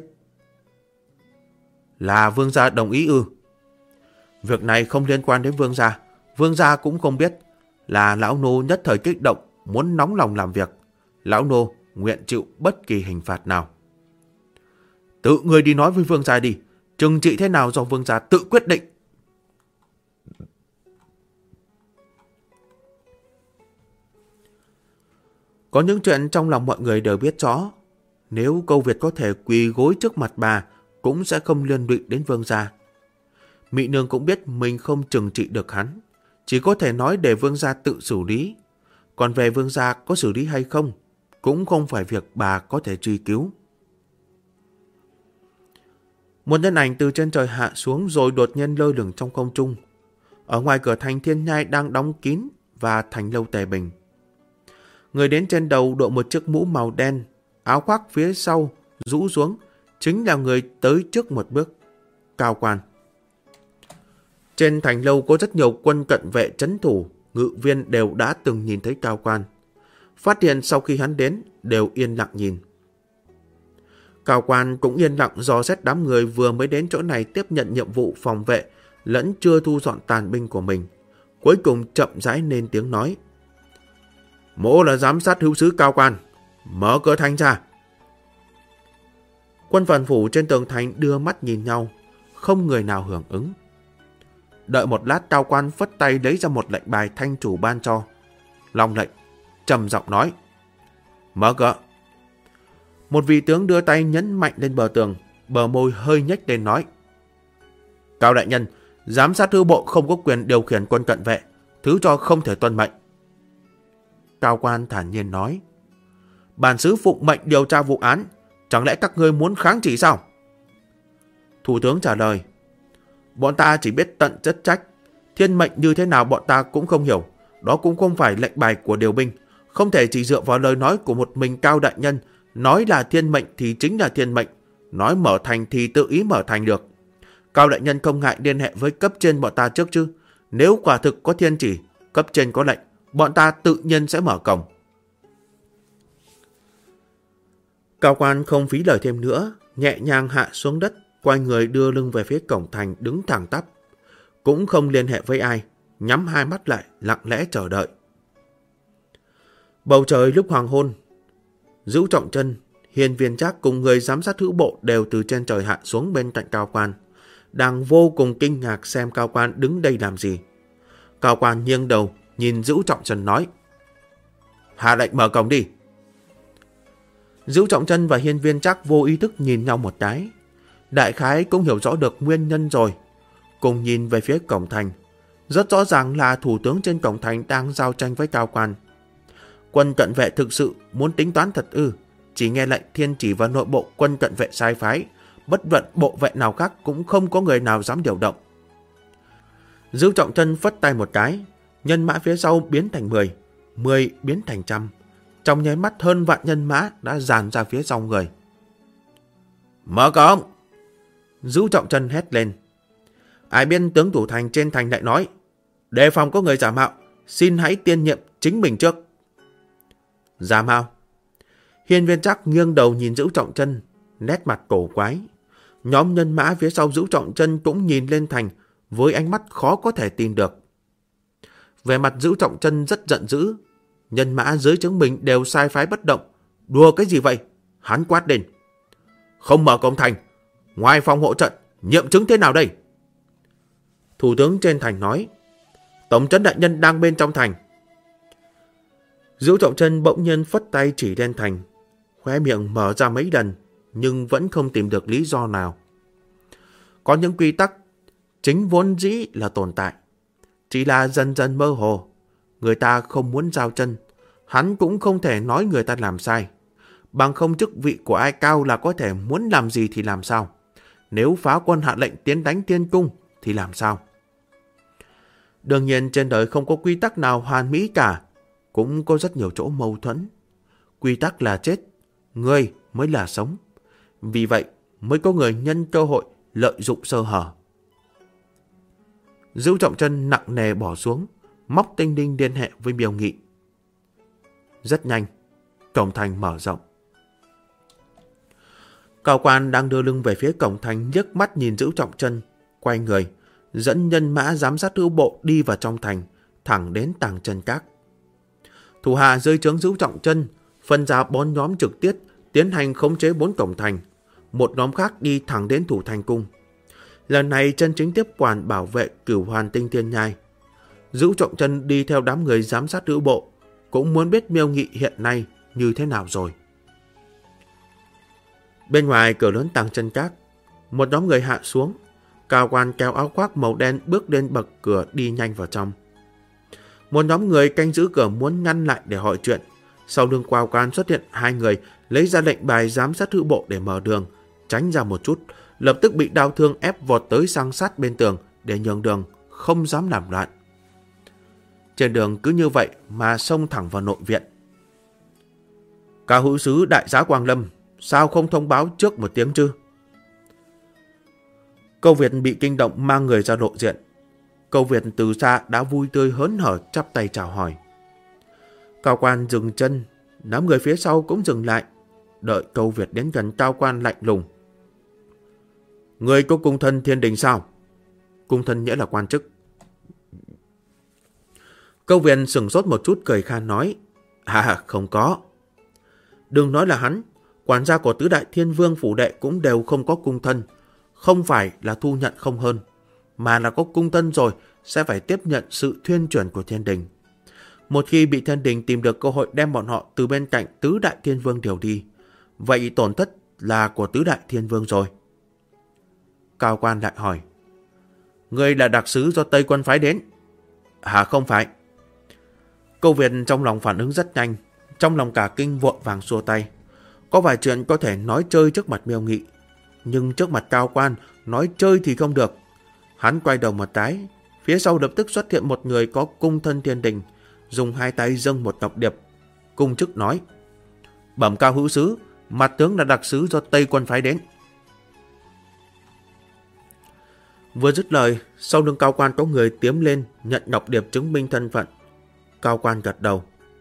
Là vương gia đồng ý ư? Việc này không liên quan đến vương gia cũng không biết. Là lão nô nhất thời kích động, muốn nóng lòng làm việc. Lão nô nguyện chịu bất kỳ hình phạt nào. Tự ngươi đi nói với vương gia đi, trừng trị thế nào do vương gia tự quyết định. Có những chuyện trong lòng mọi người đều biết rõ. Nếu Câu Việt có thể quỳ gối trước mặt bà, cũng sẽ không liên lụy đến vương gia. Mị Nương cũng biết mình không trừng trị được hắn, chỉ có thể nói để vương gia tự xử lý. Còn về vương gia có xử lý hay không, cũng không phải việc bà có thể truy cứu. Một nhân ảnh từ trên trời hạ xuống rồi đột nhiên lơ lửng trong không trung. Ở ngoài cửa thành Thiên Nhai đang đóng kín và thành lâu Tề Bình. Người đến trên đầu đội một chiếc mũ màu đen, áo khoác phía sau rũ xuống, chính là người tới trước một bước, Cao Quan. Trên thành lâu có rất nhiều quân cận vệ trấn thủ, ngự viên đều đã từng nhìn thấy Cao Quan. Phát hiện sau khi hắn đến, đều yên lặng nhìn. Cao Quan cũng yên lặng dò xét đám người vừa mới đến chỗ này tiếp nhận nhiệm vụ phòng vệ, lẫn chưa thu dọn tàn binh của mình. Cuối cùng chậm rãi lên tiếng nói: Mỗ là giám sát hữu sứ Cao Quan, mở cửa thành ra. Quân phản phủ trên tường thành đưa mắt nhìn nhau, không người nào hưởng ứng. Đợi một lát, Cao Quan phất tay lấy ra một lệnh bài thanh chủ ban cho. Long lệnh, trầm giọng nói: Mở cửa. Một vị tướng đưa tay nhấn mạnh lên bờ tường, bờ môi hơi nhếch lên nói: Cao đại nhân, giám sát hữu bộ không có quyền điều khiển quân cận vệ, thứ cho không thể tuân mệnh. Cao Quan thản nhiên nói: Bản sứ phụng mệnh điều tra vụ án, chẳng lẽ các ngươi muốn kháng chỉ sao? Thủ tướng trả lời: Bọn ta chỉ biết tận chức trách, thiên mệnh như thế nào bọn ta cũng không hiểu, đó cũng không phải lệnh bài của điều binh, không thể chỉ dựa vào lời nói của một mình Cao đại nhân, nói là thiên mệnh thì chính là thiên mệnh, nói mở thành thì tự ý mở thành được. Cao đại nhân không ngại liên hệ với cấp trên bọn ta trước chứ, nếu quả thực có thiên chỉ, cấp trên có lệnh, bọn ta tự nhiên sẽ mở cổng. Cao Quan không phí lời thêm nữa, nhẹ nhàng hạ xuống đất, quay người đưa lưng về phía cổng thành đứng thẳng tắp. Cũng không liên hệ với ai, nhắm hai mắt lại, lặng lẽ chờ đợi. Bầu trời lúc hoàng hôn, Dữu Trọng Chân, Hiên Viên Trác cùng người giám sát hữu bộ đều từ trên trời hạ xuống bên cạnh Cao Quan, đang vô cùng kinh ngạc xem Cao Quan đứng đây làm gì. Cao Quan nghiêng đầu, nhìn Dữu Trọng Chân nói: Hạ lệnh mở cổng đi. Dữu Trọng Chân và Hiên Viên Trác vô ý thức nhìn nhau một cái. Đại khái cũng hiểu rõ được nguyên nhân rồi. Cùng nhìn về phía cổng thành. Rất rõ ràng là thủ tướng trên cổng thành đang giao tranh với Cao Quan. Quân cận vệ thực sự muốn tính toán thật ư? Chỉ nghe lệnh thiên chỉ và nội bộ quân cận vệ sai phái, bất luận bộ vệ nào khác cũng không có người nào dám điều động. Dữu Trọng Chân phất tay một cái, nhân mã phía sau biến thành 10, 10 biến thành 100. Trong nháy mắt hơn vạn nhân mã đã dàn ra phía sau người. Mở cổng! Dữu Trọng Chân hét lên. Ai biết tướng thủ thành trên thành lại nói: Đề phòng có người giả mạo, xin hãy tiên nhiệm chính mình trước. Giả mạo? Hiên Viên Trác nghiêng đầu nhìn Dữu Trọng Chân, nét mặt cổ quái. Nhóm nhân mã phía sau Dữu Trọng Chân cũng nhìn lên thành với ánh mắt khó có thể tin được. Về mặt Dữu Trọng Chân rất giận dữ. Nhân mã dưới trướng mình đều sai phái bất động. Đùa cái gì vậy? Hắn quát lên: Không mở cổng thành, ngoài phòng hộ trận, nhiệm chứng thế nào đây? Thủ tướng trên thành nói: Tổng trấn đại nhân đang bên trong thành. Dữu Trọng Chân bỗng nhiên phất tay chỉ lên thành, khóe miệng mở ra mấy lần, nhưng vẫn không tìm được lý do nào. Có những quy tắc chính vốn dĩ là tồn tại, chỉ là dần dần mơ hồ. Người ta không muốn giao chân, hắn cũng không thể nói người ta làm sai. Bằng không chức vị của ai cao là có thể muốn làm gì thì làm sao. Nếu phá quân hạ lệnh tiến đánh Thiên Cung thì làm sao? Đương nhiên trên đời không có quy tắc nào hoàn mỹ cả, cũng có rất nhiều chỗ mâu thuẫn. Quy tắc là chết, người mới là sống. Vì vậy mới có người nhân cơ hội lợi dụng sơ hở. Dữu Trọng Chân nặng nề bỏ xuống, móc tinh đinh liên hệ với Miêu Nghị. Rất nhanh, cổng thành mở rộng. Cao Quan đang đưa lưng về phía cổng thành, nhấc mắt nhìn Dữu Trọng Chân, quay người, dẫn nhân mã giám sát hữu bộ đi vào trong thành, thẳng đến Tàng Chân Các. Thủ hạ dưới trướng Dữu Trọng Chân phân ra 4 nhóm trực tiếp tiến hành khống chế 4 cổng thành, một nhóm khác đi thẳng đến Thủ Thành Cung. Lần này chân chính tiếp quản bảo vệ Cửu Hoàn Tinh Thiên Nhai. Dữu Trọng Chân đi theo đám người giám sát hữu bộ, cũng muốn biết Miêu Nghị hiện nay như thế nào rồi. Bên ngoài cửa lớn Tàng Chân Các, một nhóm người hạ xuống. Cao Quan kéo áo khoác màu đen bước lên bậc cửa đi nhanh vào trong. Một nhóm người canh giữ cửa muốn ngăn lại để hỏi chuyện. Sau lưng Cao Quan xuất hiện 2 người lấy ra lệnh bài giám sát hữu bộ để mở đường, tránh ra một chút, lập tức bị đao thương ép vọt tới sang sát bên tường để nhường đường, không dám làm loạn. Trên đường cứ như vậy mà xông thẳng vào nội viện. Cao hữu sứ đại giá Quang Lâm, sao không thông báo trước một tiếng chứ? Câu Việt bị kinh động mang người ra lộ diện. Câu Việt từ xa đã vui tươi hớn hở chắp tay chào hỏi. Cao Quan dừng chân, đám người phía sau cũng dừng lại. Đợi Câu Việt đến gần, Cao Quan lạnh lùng. Người có cung thân thiên đình sao? Cung thân nghĩa là quan chức. Câu Việt sửng sốt một chút cười khan nói. Không có. Đừng nói là hắn, quản gia của tứ đại thiên vương phủ đệ cũng đều không có cung thân. Không phải là thu nhận không hơn, mà là có cung thân rồi sẽ phải tiếp nhận sự thuyên chuyển của thiên đình. Một khi bị thiên đình tìm được cơ hội đem bọn họ từ bên cạnh tứ đại thiên vương điều đi, vậy tổn thất là của tứ đại thiên vương rồi. Cao Quan lại hỏi. Ngươi là đặc sứ do Tây Quân phái đến? Không phải. Câu Việt trong lòng phản ứng rất nhanh, trong lòng cả kinh vội vàng xua tay. Có vài chuyện có thể nói chơi trước mặt Miêu Nghị, nhưng trước mặt Cao Quan nói chơi thì không được. Hắn quay đầu một cái, phía sau lập tức xuất hiện một người có cung thân thiên đình, dùng hai tay dâng một ngọc điệp. Cung chức nói. Bẩm Cao hữu sứ, mặt tướng là đặc sứ do Tây Quân phái đến. Vừa dứt lời, sau lưng Cao Quan có người tiến lên nhận ngọc điệp chứng minh thân phận. Cao Quan gật đầu.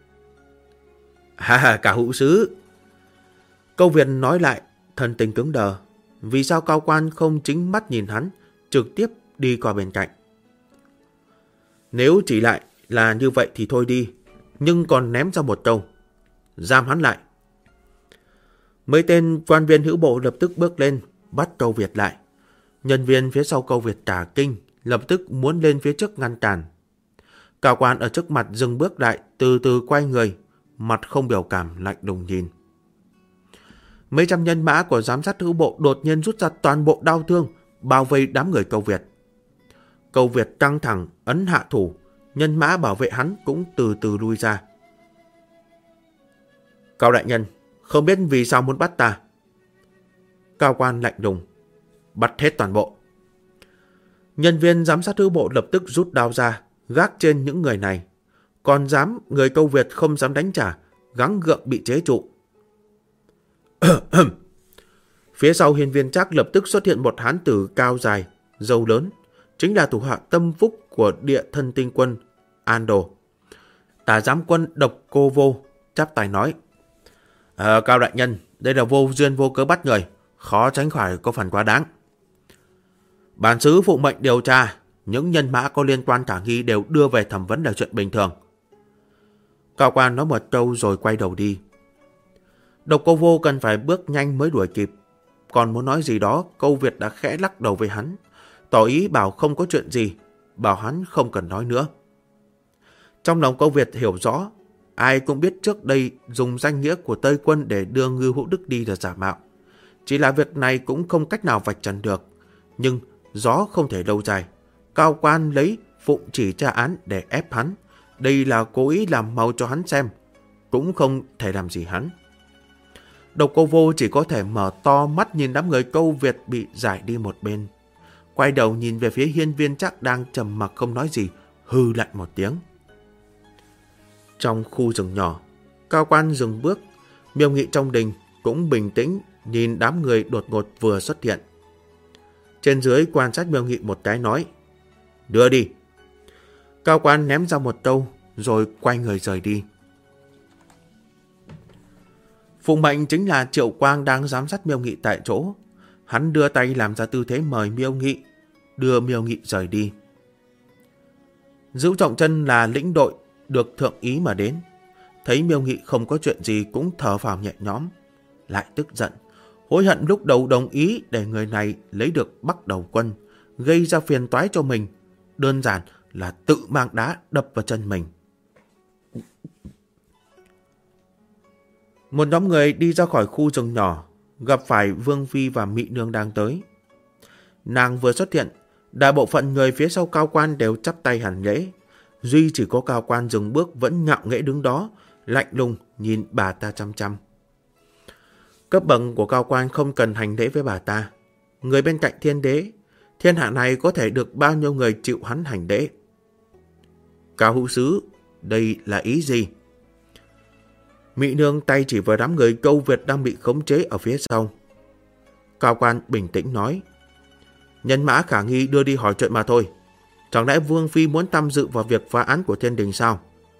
Cao hữu sứ. Câu Việt nói lại, thần tình cứng đờ. Vì sao Cao Quan không chính mắt nhìn hắn, trực tiếp đi qua bên cạnh? Nếu chỉ lại là như vậy thì thôi đi, nhưng còn ném ra một câu. Giam hắn lại. Mấy tên quan viên hữu bộ lập tức bước lên, bắt Câu Việt lại. Nhân viên phía sau Câu Việt cả kinh, lập tức muốn lên phía trước ngăn cản. Cao Quan ở trước mặt dừng bước lại, từ từ quay người, mặt không biểu cảm, lạnh lùng nhìn. Mấy trăm nhân mã của giám sát hữu bộ đột nhiên rút ra toàn bộ đao thương, bao vây đám người Câu Việt. Câu Việt căng thẳng, ấn hạ thủ, nhân mã bảo vệ hắn cũng từ từ lui ra. Cao đại nhân, không biết vì sao muốn bắt ta? Cao Quan lạnh lùng. Bắt hết toàn bộ. Nhân viên giám sát hữu bộ lập tức rút đao ra, gác trên những người này. Còn người Câu Việt không dám đánh trả, gắng gượng bị chế trụ. Phía sau Hiên Viên Trác lập tức xuất hiện một hán tử cao dài, râu lớn, chính là thủ hạ tâm phúc của địa thân tinh quân An Đồ. Tả giám quân Độc Cô Vô chắp tay nói. Cao đại nhân, đây là vô duyên vô cớ bắt người, khó tránh khỏi có phần quá đáng. Bản sứ phụ mệnh điều tra, những nhân mã có liên quan khả nghi đều đưa về thẩm vấn là chuyện bình thường. Cao Quan nói một câu rồi quay đầu đi. Độc Cô Vô cần phải bước nhanh mới đuổi kịp. Còn muốn nói gì đó, Câu Việt đã khẽ lắc đầu với hắn, tỏ ý bảo không có chuyện gì, bảo hắn không cần nói nữa. Trong lòng Câu Việt hiểu rõ, ai cũng biết trước đây dùng danh nghĩa của Tây Quân để đưa Ngưu Hữu Đức đi là giả mạo. Chỉ là việc này cũng không cách nào vạch trần được. Nhưng gió không thể lâu dài. Cao Quan lấy phụng chỉ tra án để ép hắn. Đây là cố ý làm màu cho hắn xem. Cũng không thể làm gì hắn. Độc Cô Vô chỉ có thể mở to mắt nhìn đám người Câu Việt bị giải đi một bên. Quay đầu nhìn về phía Hiên Viên Trác đang trầm mặc không nói gì, hư lạnh một tiếng. Trong khu rừng nhỏ, Cao Quan dừng bước. Miêu Nghị trong đình cũng bình tĩnh nhìn đám người đột ngột vừa xuất hiện. Trên dưới quan sát Miêu Nghị một cái nói. Đưa đi. Cao Quan ném ra một câu rồi quay người rời đi. Phụng mệnh chính là Triệu Quang đang giám sát Miêu Nghị tại chỗ. Hắn đưa tay làm ra tư thế mời Miêu Nghị, đưa Miêu Nghị rời đi. Dữu Trọng Chân là lĩnh đội được thượng ý mà đến. Thấy Miêu Nghị không có chuyện gì cũng thở phào nhẹ nhõm. Lại tức giận, hối hận lúc đầu đồng ý để người này lấy được Bắc Đầu Quân, gây ra phiền toái cho mình. Đơn giản là tự mang đá đập vào chân mình. Một nhóm người đi ra khỏi khu rừng nhỏ, gặp phải Vương Phi và Mị Nương đang tới. Nàng vừa xuất hiện, đại bộ phận người phía sau Cao Quan đều chắp tay hành lễ. Duy chỉ có Cao Quan dừng bước vẫn ngạo nghễ đứng đó, lạnh lùng nhìn bà ta chăm chăm. Cấp bậc của Cao Quan không cần hành lễ với bà ta. Người bên cạnh thiên đế, thiên hạ này có thể được bao nhiêu người chịu hắn hành lễ. Cao hữu sứ, đây là ý gì? Mỹ Nương tay chỉ vào đám người câu Việt đang bị khống chế ở phía sau. Cao quan bình tĩnh nói, nhân mã khả nghi đưa đi hỏi chuyện mà thôi. Chẳng lẽ Vương Phi muốn tham dự vào việc phá án của thiên đình sao?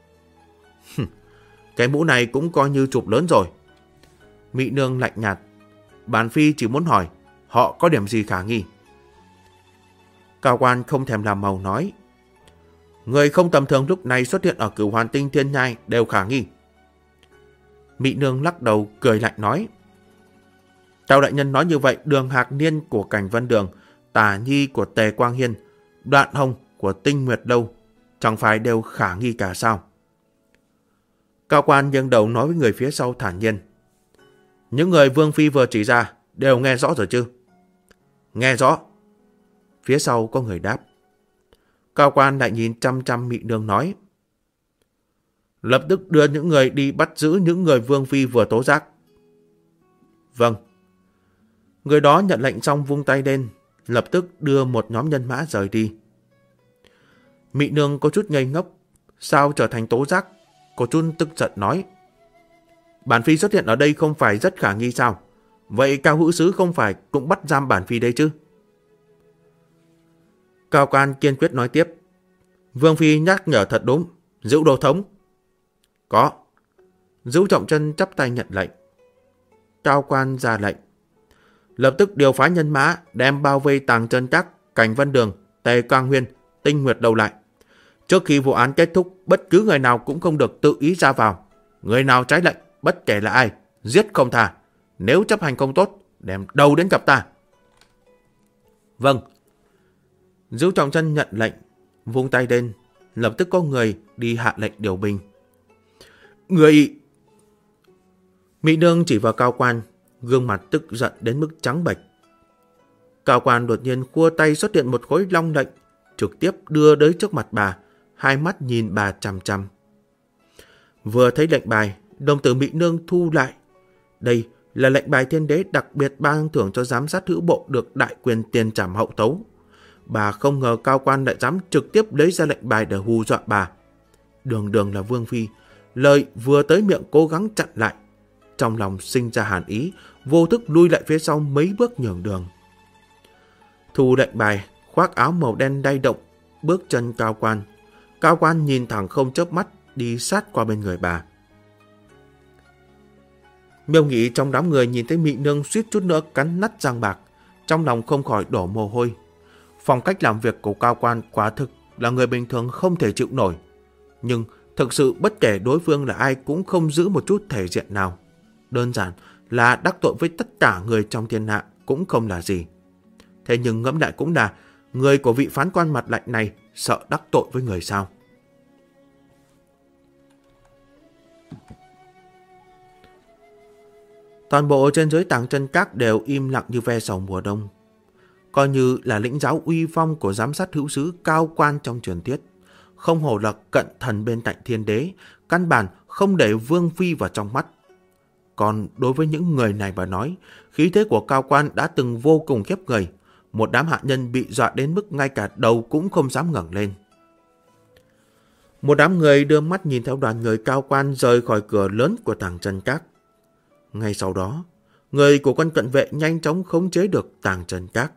Cái mũ này cũng coi như chụp lớn rồi. Mỹ Nương lạnh nhạt, bản Phi chỉ muốn hỏi họ có điểm gì khả nghi. Cao quan không thèm làm màu nói, người không tầm thường lúc này xuất hiện ở Cửu Hoàn Tinh Thiên Nhai đều khả nghi. Mỹ Nương lắc đầu cười lạnh nói, Tào đại nhân nói như vậy, Đường Hạc Niên của Cảnh Vân Đường, Tả Nhi của Tề Quang Hiên, Đoạn Hồng của Tinh Nguyệt Đâu, chẳng phải đều khả nghi cả sao? Cao quan nghiêng đầu nói với người phía sau thản nhiên, những người Vương Phi vừa chỉ ra đều nghe rõ rồi chứ? Nghe rõ. Phía sau có người đáp. Cao quan lại nhìn chăm chăm Mỹ Nương nói, lập tức đưa những người đi bắt giữ những người Vương Phi vừa tố giác. Vâng. Người đó nhận lệnh xong vung tay lên, lập tức đưa một nhóm nhân mã rời đi. Mỹ Nương có chút ngây ngốc, sao trở thành tố giác? Cô chút tức giận nói, bản Phi xuất hiện ở đây không phải rất khả nghi sao? Vậy Cao Hữu Sứ không phải cũng bắt giam bản Phi đây chứ? Cao quan kiên quyết nói tiếp, Vương Phi nhắc nhở thật đúng. Dữu Đô Thống. Có. Dữu Trọng Chân chắp tay nhận lệnh. Cao quan ra lệnh, lập tức điều phái nhân mã đem bao vây Tàng Chân Các, Cảnh Vân Đường, Tề Quang Huyên, Tinh Nguyệt Đầu lại. Trước khi vụ án kết thúc, bất cứ người nào cũng không được tự ý ra vào. Người nào trái lệnh, bất kể là ai, giết không tha. Nếu chấp hành không tốt, đem đầu đến gặp ta. Vâng. Dữu Trọng Chân nhận lệnh, vung tay lên, lập tức có người đi hạ lệnh điều binh. Người... Mỹ Nương chỉ vào Cao quan, gương mặt tức giận đến mức trắng bệch. Cao quan đột nhiên khua tay xuất hiện một khối long lệnh, trực tiếp đưa tới trước mặt bà, hai mắt nhìn bà chằm chằm. Vừa thấy lệnh bài, đồng tử Mỹ Nương thu lại. Đây là lệnh bài thiên đế đặc biệt ban thưởng cho giám sát hữu bộ được đại quyền tiền trảm hậu tấu. Bà không ngờ Cao quan lại dám trực tiếp lấy ra lệnh bài để hù dọa bà. Đường đường là Vương Phi, lời vừa tới miệng cố gắng chặn lại. Trong lòng sinh ra hàn ý, vô thức lui lại phía sau mấy bước nhường đường. Thu lệnh bài, khoác áo màu đen lay động, bước chân Cao quan. Cao quan nhìn thẳng không chớp mắt, đi sát qua bên người bà. Miêu Nghị trong đám người nhìn thấy Mỹ Nương suýt chút nữa cắn nát răng bạc, trong lòng không khỏi đổ mồ hôi. Phong cách làm việc của Cao quan quả thực là người bình thường không thể chịu nổi. Nhưng thực sự bất kể đối phương là ai cũng không giữ một chút thể diện nào. Đơn giản là đắc tội với tất cả người trong thiên hạ cũng không là gì. Thế nhưng ngẫm lại cũng là, người của vị phán quan mặt lạnh này sợ đắc tội với người sao? Toàn bộ trên dưới Tàng Chân Các đều im lặng như ve sầu mùa đông. Coi như là lĩnh giáo uy phong của giám sát hữu sứ Cao quan trong truyền thuyết, không hổ là cận thần bên cạnh thiên đế, căn bản không để Vương Phi vào trong mắt. Còn đối với những người này mà nói, khí thế của Cao quan đã từng vô cùng khiếp người. Một đám hạ nhân bị dọa đến mức ngay cả đầu cũng không dám ngẩng lên. Một đám người đưa mắt nhìn theo đoàn người Cao quan rời khỏi cửa lớn của Tàng Chân Các. Ngay sau đó, người của quân cận vệ nhanh chóng khống chế được Tàng Chân Các.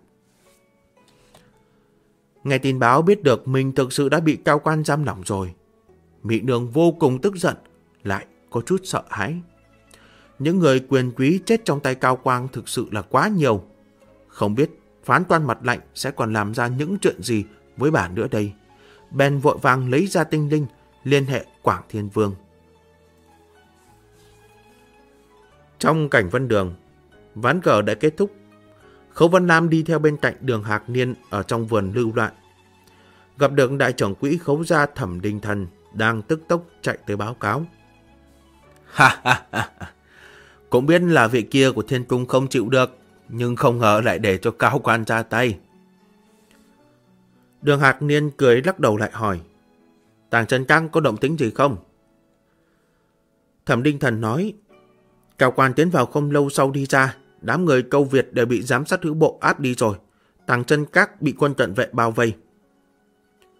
Nghe tin báo biết được mình thực sự đã bị Cao quan giam lỏng rồi. Mỹ Nương vô cùng tức giận, lại có chút sợ hãi. Những người quyền quý chết trong tay Cao quan thực sự là quá nhiều. Không biết phán quan mặt lạnh sẽ còn làm ra những chuyện gì với bà nữa đây. Bèn vội vàng lấy ra tinh linh, liên hệ Quảng Thiên Vương. Trong Cảnh Vân Đường, ván cờ đã kết thúc. Khấu Vân Lam đi theo bên cạnh Đường Hạc Niên ở trong vườn lưu loạn. Gặp được đại trưởng quỹ Khấu gia Thẩm Đình Thần đang tức tốc chạy tới báo cáo. Ha ha ha! Cũng biết là vị kia của Thiên Cung không chịu được, nhưng không ngờ lại để cho Cao quan ra tay. Đường Hạc Niên cười lắc đầu lại hỏi, Tàng Chân Các có động tĩnh gì không? Thẩm Đình Thần nói, Cao quan tiến vào không lâu sau đi ra, đám người Câu Việt đều bị giám sát hữu bộ áp đi rồi. Tàng Chân Các bị quân cận vệ bao vây.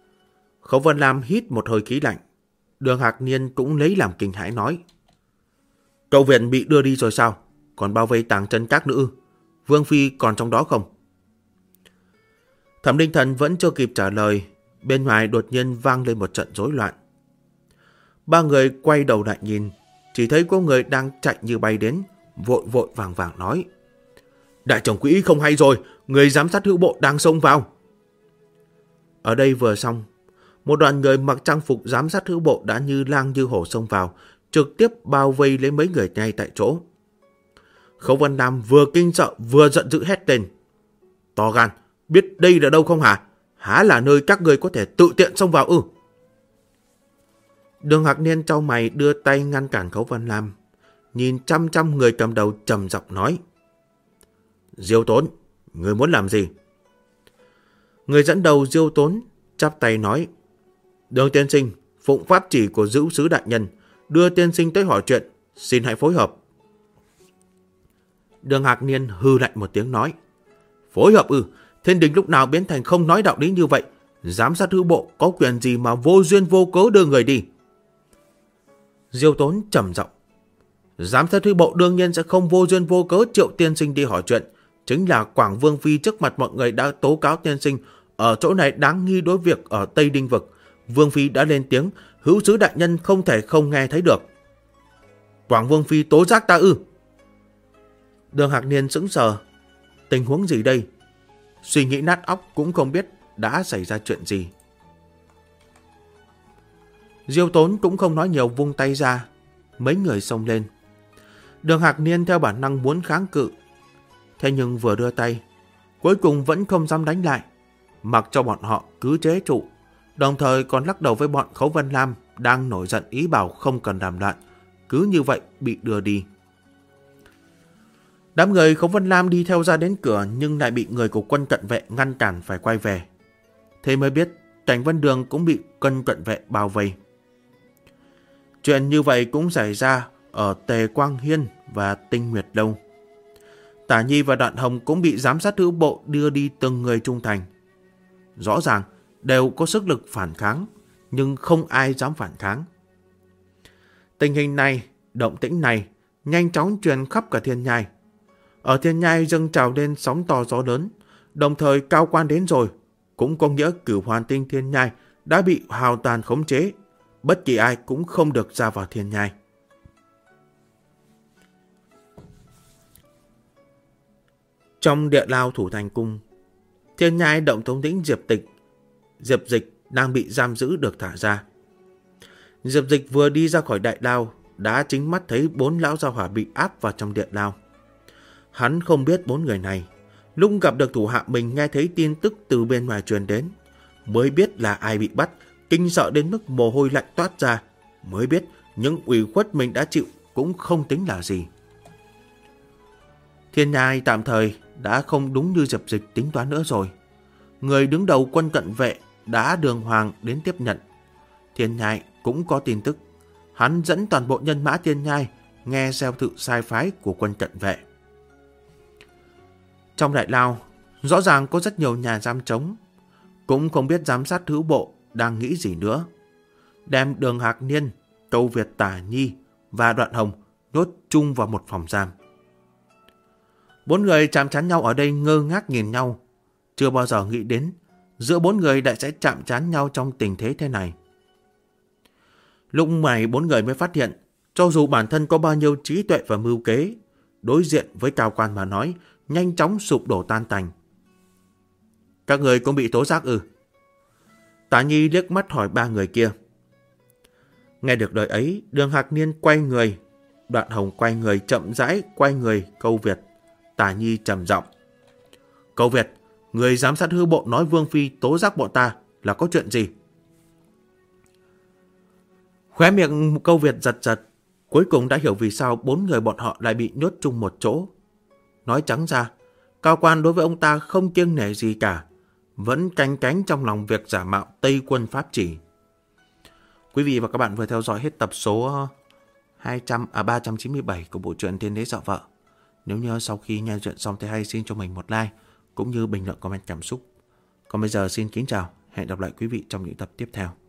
Khấu Vân Lam hít một hơi khí lạnh. Đường Hạc Niên cũng lấy làm kinh hãi nói, Câu Việt bị đưa đi rồi sao? Còn bao vây tàng chân các nữ, Vương Phi còn trong đó không? Thẩm Linh Thần vẫn chưa kịp trả lời, bên ngoài đột nhiên vang lên một trận rối loạn. Ba người quay đầu lại nhìn, chỉ thấy có người đang chạy như bay đến, vội vội vàng vàng nói: Đại trưởng quỹ không hay rồi, người giám sát hữu bộ đang xông vào. Ở đây vừa xong, một đoàn người mặc trang phục giám sát hữu bộ đã như lang như hổ xông vào, trực tiếp bao vây lấy mấy người ngay tại chỗ. Khấu Vân Nam vừa kinh sợ vừa giận dữ hét lên: To gan, biết đây là đâu không hả? Há là nơi các người có thể tự tiện xông vào ư? Đường Hạc Niên chau mày đưa tay ngăn cản Khấu Vân Nam, nhìn chăm chăm người cầm đầu trầm giọng nói: Diêu Tốn, người muốn làm gì? Người dẫn đầu Diêu Tốn chắp tay nói: Đường tiên sinh, phụng pháp chỉ của Dữ sứ đại nhân, đưa tiên sinh tới hỏi chuyện, xin hãy phối hợp. Đường Hạc Niên hư lạnh một tiếng nói: Phối hợp ư? Thiên đình lúc nào biến thành không nói đạo lý như vậy? Giám sát hữu bộ có quyền gì mà vô duyên vô cớ đưa người đi? Diêu Tốn trầm giọng: Giám sát hữu bộ đương nhiên sẽ không vô duyên vô cớ triệu tiên sinh đi hỏi chuyện. Chính là Quảng Vương Phi trước mặt mọi người đã tố cáo tiên sinh ở chỗ này đáng nghi đối việc ở Tây Đinh Vực. Vương Phi đã lên tiếng, hữu sứ đại nhân không thể không nghe thấy được. Quảng Vương Phi tố giác ta ư? Đường Hạc Niên sững sờ. Tình huống gì đây? Suy nghĩ nát óc cũng không biết đã xảy ra chuyện gì. Diêu Tốn cũng không nói nhiều, vung tay ra, mấy người xông lên. Đường Hạc Niên theo bản năng muốn kháng cự, thế nhưng vừa đưa tay, cuối cùng vẫn không dám đánh lại, mặc cho bọn họ cứ chế trụ, đồng thời còn lắc đầu với bọn Khấu Vân Lam đang nổi giận ý bảo không cần đàm loạn, cứ như vậy bị đưa đi. Đám người Khấu Vân Lam đi theo ra đến cửa nhưng lại bị người của quân cận vệ ngăn cản phải quay về. Thế mới biết Cảnh Vân Đường cũng bị quân cận vệ bao vây. Chuyện như vậy cũng xảy ra ở Tề Quang Hiên và Tinh Nguyệt Lâu. Tả Nhi và Đoạn Hồng cũng bị giám sát hữu bộ đưa đi từng người trung thành. Rõ ràng đều có sức lực phản kháng, nhưng không ai dám phản kháng. Tình hình này, động tĩnh này nhanh chóng truyền khắp cả Thiên Nhai. Ở Thiên Nhai dâng trào lên sóng to gió lớn, đồng thời cao quan đến rồi, cũng có nghĩa Cửu Hoàn Tinh Thiên Nhai đã bị hoàn toàn khống chế, bất kỳ ai cũng không được ra vào Thiên Nhai. Trong địa lao Thủ Thành Cung, Thiên Nhai động thống lĩnh Diệp Dịch đang bị giam giữ được thả ra. Diệp Dịch vừa đi ra khỏi đại lao đã chính mắt thấy 4 lão gia hỏa bị áp vào trong địa lao. Hắn không biết 4 người này, lúc gặp được thủ hạ mình nghe thấy tin tức từ bên ngoài truyền đến, mới biết là ai bị bắt, kinh sợ đến mức mồ hôi lạnh toát ra, mới biết những ủy khuất mình đã chịu cũng không tính là gì. Thiên Nhai tạm thời đã không đúng như Diệp Dịch tính toán nữa rồi. Người đứng đầu quân cận vệ đã đường hoàng đến tiếp nhận. Thiên Nhai cũng có tin tức. Hắn dẫn toàn bộ nhân mã Thiên Nhai nghe theo sự sai phái của quân cận vệ. Trong đại lao, rõ ràng có rất nhiều nhà giam trống. Cũng không biết giám sát hữu bộ đang nghĩ gì nữa. Đem Đường Hạc Niên, Câu Việt, Tả Nhi và Đoạn Hồng nhốt chung vào một phòng giam. 4 người chạm trán nhau ở đây ngơ ngác nhìn nhau. Chưa bao giờ nghĩ đến giữa 4 người lại sẽ chạm trán nhau trong tình thế thế này. Lúc này 4 người mới phát hiện, cho dù bản thân có bao nhiêu trí tuệ và mưu kế, đối diện với cao quan mà nói, nhanh chóng sụp đổ tan tành. Các người cũng bị tố giác ư? Tả Nhi liếc mắt hỏi 3 người kia. Nghe được lời ấy, Đường Hạc Niên quay người, Đoạn Hồng quay người, chậm rãi quay người Câu Việt. Tả Nhi trầm giọng: Câu Việt, người giám sát hư bộ nói Vương Phi tố giác bọn ta là có chuyện gì? Khóe miệng Câu Việt giật giật, cuối cùng đã hiểu vì sao 4 người bọn họ lại bị nhốt chung một chỗ. Nói trắng ra, cao quan đối với ông ta không kiêng nể gì cả, vẫn canh cánh trong lòng việc giả mạo Tây Quân Pháp Chỉ. Quý vị và các bạn vừa theo dõi hết tập số 397 của bộ truyện Thiên Đế Dọa Vợ. Nếu như sau khi nghe chuyện xong thấy hay, xin cho mình một like cũng như bình luận comment cảm xúc. Còn bây giờ xin kính chào, hẹn gặp lại quý vị trong những tập tiếp theo.